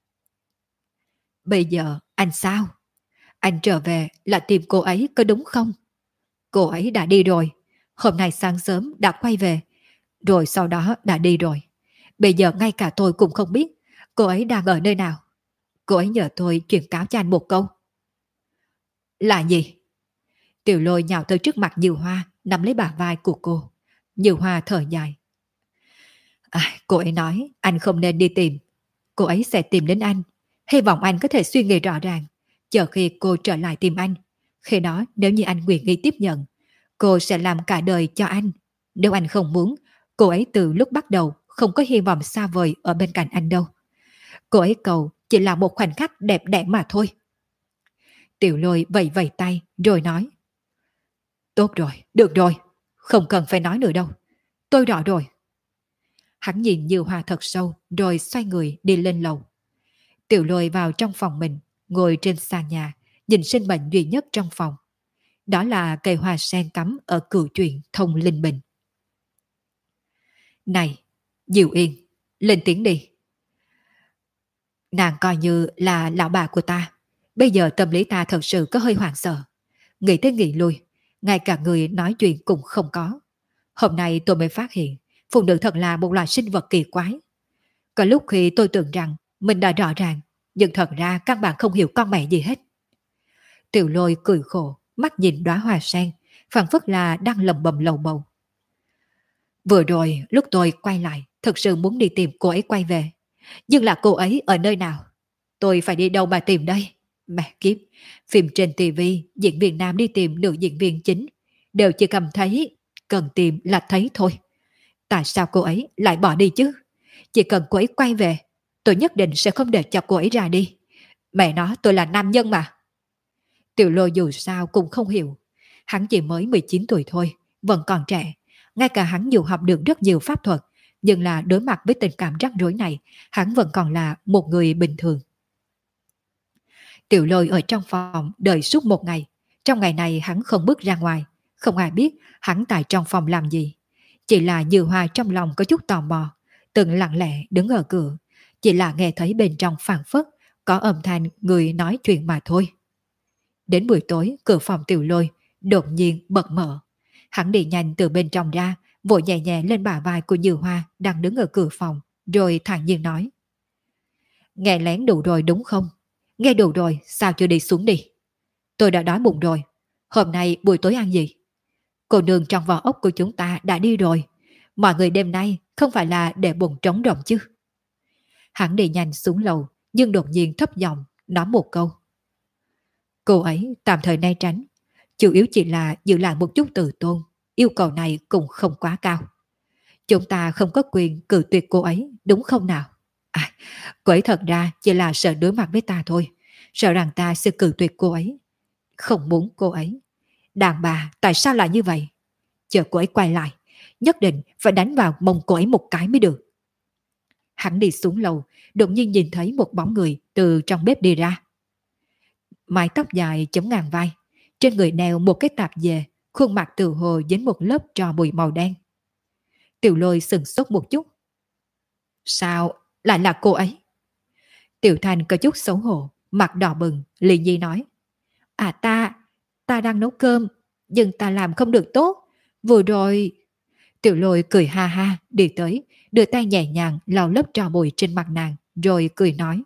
Bây giờ anh sao? Anh trở về là tìm cô ấy có đúng không? Cô ấy đã đi rồi. Hôm nay sáng sớm đã quay về. Rồi sau đó đã đi rồi. Bây giờ ngay cả tôi cũng không biết cô ấy đang ở nơi nào. Cô ấy nhờ tôi truyền cáo cho anh một câu. Là gì? Tiểu Lôi nhào tới trước mặt Như Hoa, nắm lấy bả vai của cô. Như Hoa thở dài. Cô ấy nói anh không nên đi tìm. Cô ấy sẽ tìm đến anh. Hy vọng anh có thể suy nghĩ rõ ràng. Chờ khi cô trở lại tìm anh. Khi đó nếu như anh nguyện ý tiếp nhận, cô sẽ làm cả đời cho anh. Nếu anh không muốn, cô ấy từ lúc bắt đầu không có hy vọng xa vời ở bên cạnh anh đâu. Cô ấy cầu chỉ là một khoảnh khắc đẹp đẽ mà thôi. Tiểu Lôi vẫy vẫy tay rồi nói. Tốt rồi, được rồi. Không cần phải nói nữa đâu. Tôi rõ rồi. Hắn nhìn Như Hoa thật sâu rồi xoay người đi lên lầu. Tiểu Lôi vào trong phòng mình, ngồi trên sàn nhà, nhìn sinh mệnh duy nhất trong phòng. Đó là cây hoa sen cắm ở cựu truyện Thông Linh Bình. Này, Diệu Yên, lên tiếng đi. Nàng coi như là lão bà của ta. Bây giờ tâm lý ta thật sự có hơi hoảng sợ. Nghĩ tới nghĩ lui, ngay cả người nói chuyện cũng không có. Hôm nay tôi mới phát hiện, phụ nữ thật là một loài sinh vật kỳ quái. Có lúc khi tôi tưởng rằng mình đã rõ ràng, nhưng thật ra các bạn không hiểu con mẹ gì hết. Tiểu Lôi cười khổ, mắt nhìn đóa hoa sen, phảng phất là đang lầm bầm lầu bầu. Vừa rồi lúc tôi quay lại, thực sự muốn đi tìm cô ấy quay về. Nhưng là cô ấy ở nơi nào? Tôi phải đi đâu mà tìm đây? Mẹ kiếp, phim trên tivi, diễn viên nam đi tìm nữ diễn viên chính, đều chỉ cầm thấy, cần tìm là thấy thôi. Tại sao cô ấy lại bỏ đi chứ? Chỉ cần cô ấy quay về, tôi nhất định sẽ không để cho cô ấy ra đi. Mẹ nói tôi là nam nhân mà. Tiểu Lôi dù sao cũng không hiểu. Hắn chỉ mới 19 tuổi thôi, vẫn còn trẻ. Ngay cả hắn dù học được rất nhiều pháp thuật, nhưng là đối mặt với tình cảm rắc rối này, hắn vẫn còn là một người bình thường. Tiểu Lôi ở trong phòng đợi suốt một ngày. Trong ngày này hắn không bước ra ngoài, không ai biết hắn tại trong phòng làm gì. Chỉ là Như Hoa trong lòng có chút tò mò, từng lặng lẽ đứng ở cửa, chỉ là nghe thấy bên trong phảng phất có âm thanh người nói chuyện mà thôi. Đến buổi tối, cửa phòng Tiểu Lôi đột nhiên bật mở. Hắn đi nhanh từ bên trong ra, vội nhẹ nhẹ lên bả vai của Như Hoa đang đứng ở cửa phòng, rồi thản nhiên nói. Nghe lén đủ rồi đúng không? Nghe đủ rồi, sao chưa đi xuống đi? Tôi đã đói bụng rồi. Hôm nay buổi tối ăn gì? Cô nương trong vỏ ốc của chúng ta đã đi rồi. Mọi người đêm nay không phải là để bụng trống rỗng chứ. Hắn đi nhanh xuống lầu, nhưng đột nhiên thấp giọng nói một câu. Cô ấy tạm thời né tránh, chủ yếu chỉ là giữ lại một chút từ tôn. Yêu cầu này cũng không quá cao. Chúng ta không có quyền cự tuyệt cô ấy, đúng không nào? À, cô ấy thật ra chỉ là sợ đối mặt với ta thôi. Sợ rằng ta sẽ cự tuyệt cô ấy. Không muốn cô ấy. Đàn bà tại sao lại như vậy? Chờ cô ấy quay lại, nhất định phải đánh vào mông cô ấy một cái mới được. Hắn đi xuống lầu, đột nhiên nhìn thấy một bóng người từ trong bếp đi ra. Mái tóc dài chấm ngang vai, trên người đeo một cái tạp dề, khuôn mặt từ hồ dính một lớp tro bụi màu đen. Tiểu Lôi sừng sốt một chút. Sao lại là cô ấy? Tiểu Thanh có chút xấu hổ, mặt đỏ bừng, liền nhi nói. À ta đang nấu cơm, nhưng ta làm không được tốt. Vừa rồi... Tiểu Lôi cười ha ha, đi tới, đưa tay nhẹ nhàng lau lớp tro bụi trên mặt nàng, rồi cười nói.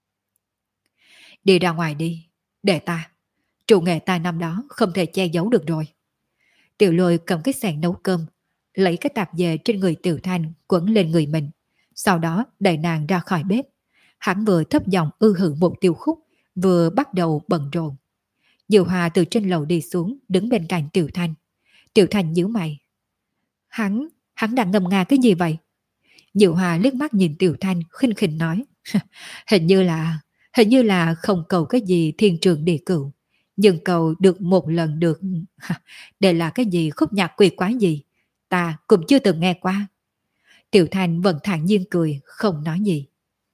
Đi ra ngoài đi, để ta. Trụ nghệ ta năm đó không thể che giấu được rồi. Tiểu Lôi cầm cái xẻng nấu cơm, lấy cái tạp dề trên người Tiểu Thanh quấn lên người mình, sau đó đẩy nàng ra khỏi bếp. Hắn vừa thấp giọng hử một tiêu khúc, vừa bắt đầu bận rộn. Diệu Hòa từ trên lầu đi xuống, đứng bên cạnh Tiểu Thanh. Tiểu Thanh nhíu mày. Hắn đang ngâm nga cái gì vậy? Diệu Hòa liếc mắt nhìn Tiểu Thanh, khinh khỉnh nói. Hình như là không cầu cái gì thiên trường địa cửu, nhưng cầu được một lần được. Đây là cái gì khúc nhạc quỷ quái gì? Ta cũng chưa từng nghe qua. Tiểu Thanh vẫn thản nhiên cười, không nói gì.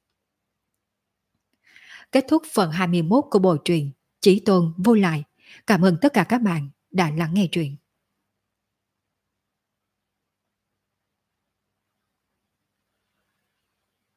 Kết thúc phần 21 của bộ truyện Chí Tôn Vô Lại. Cảm ơn tất cả các bạn đã lắng nghe truyện.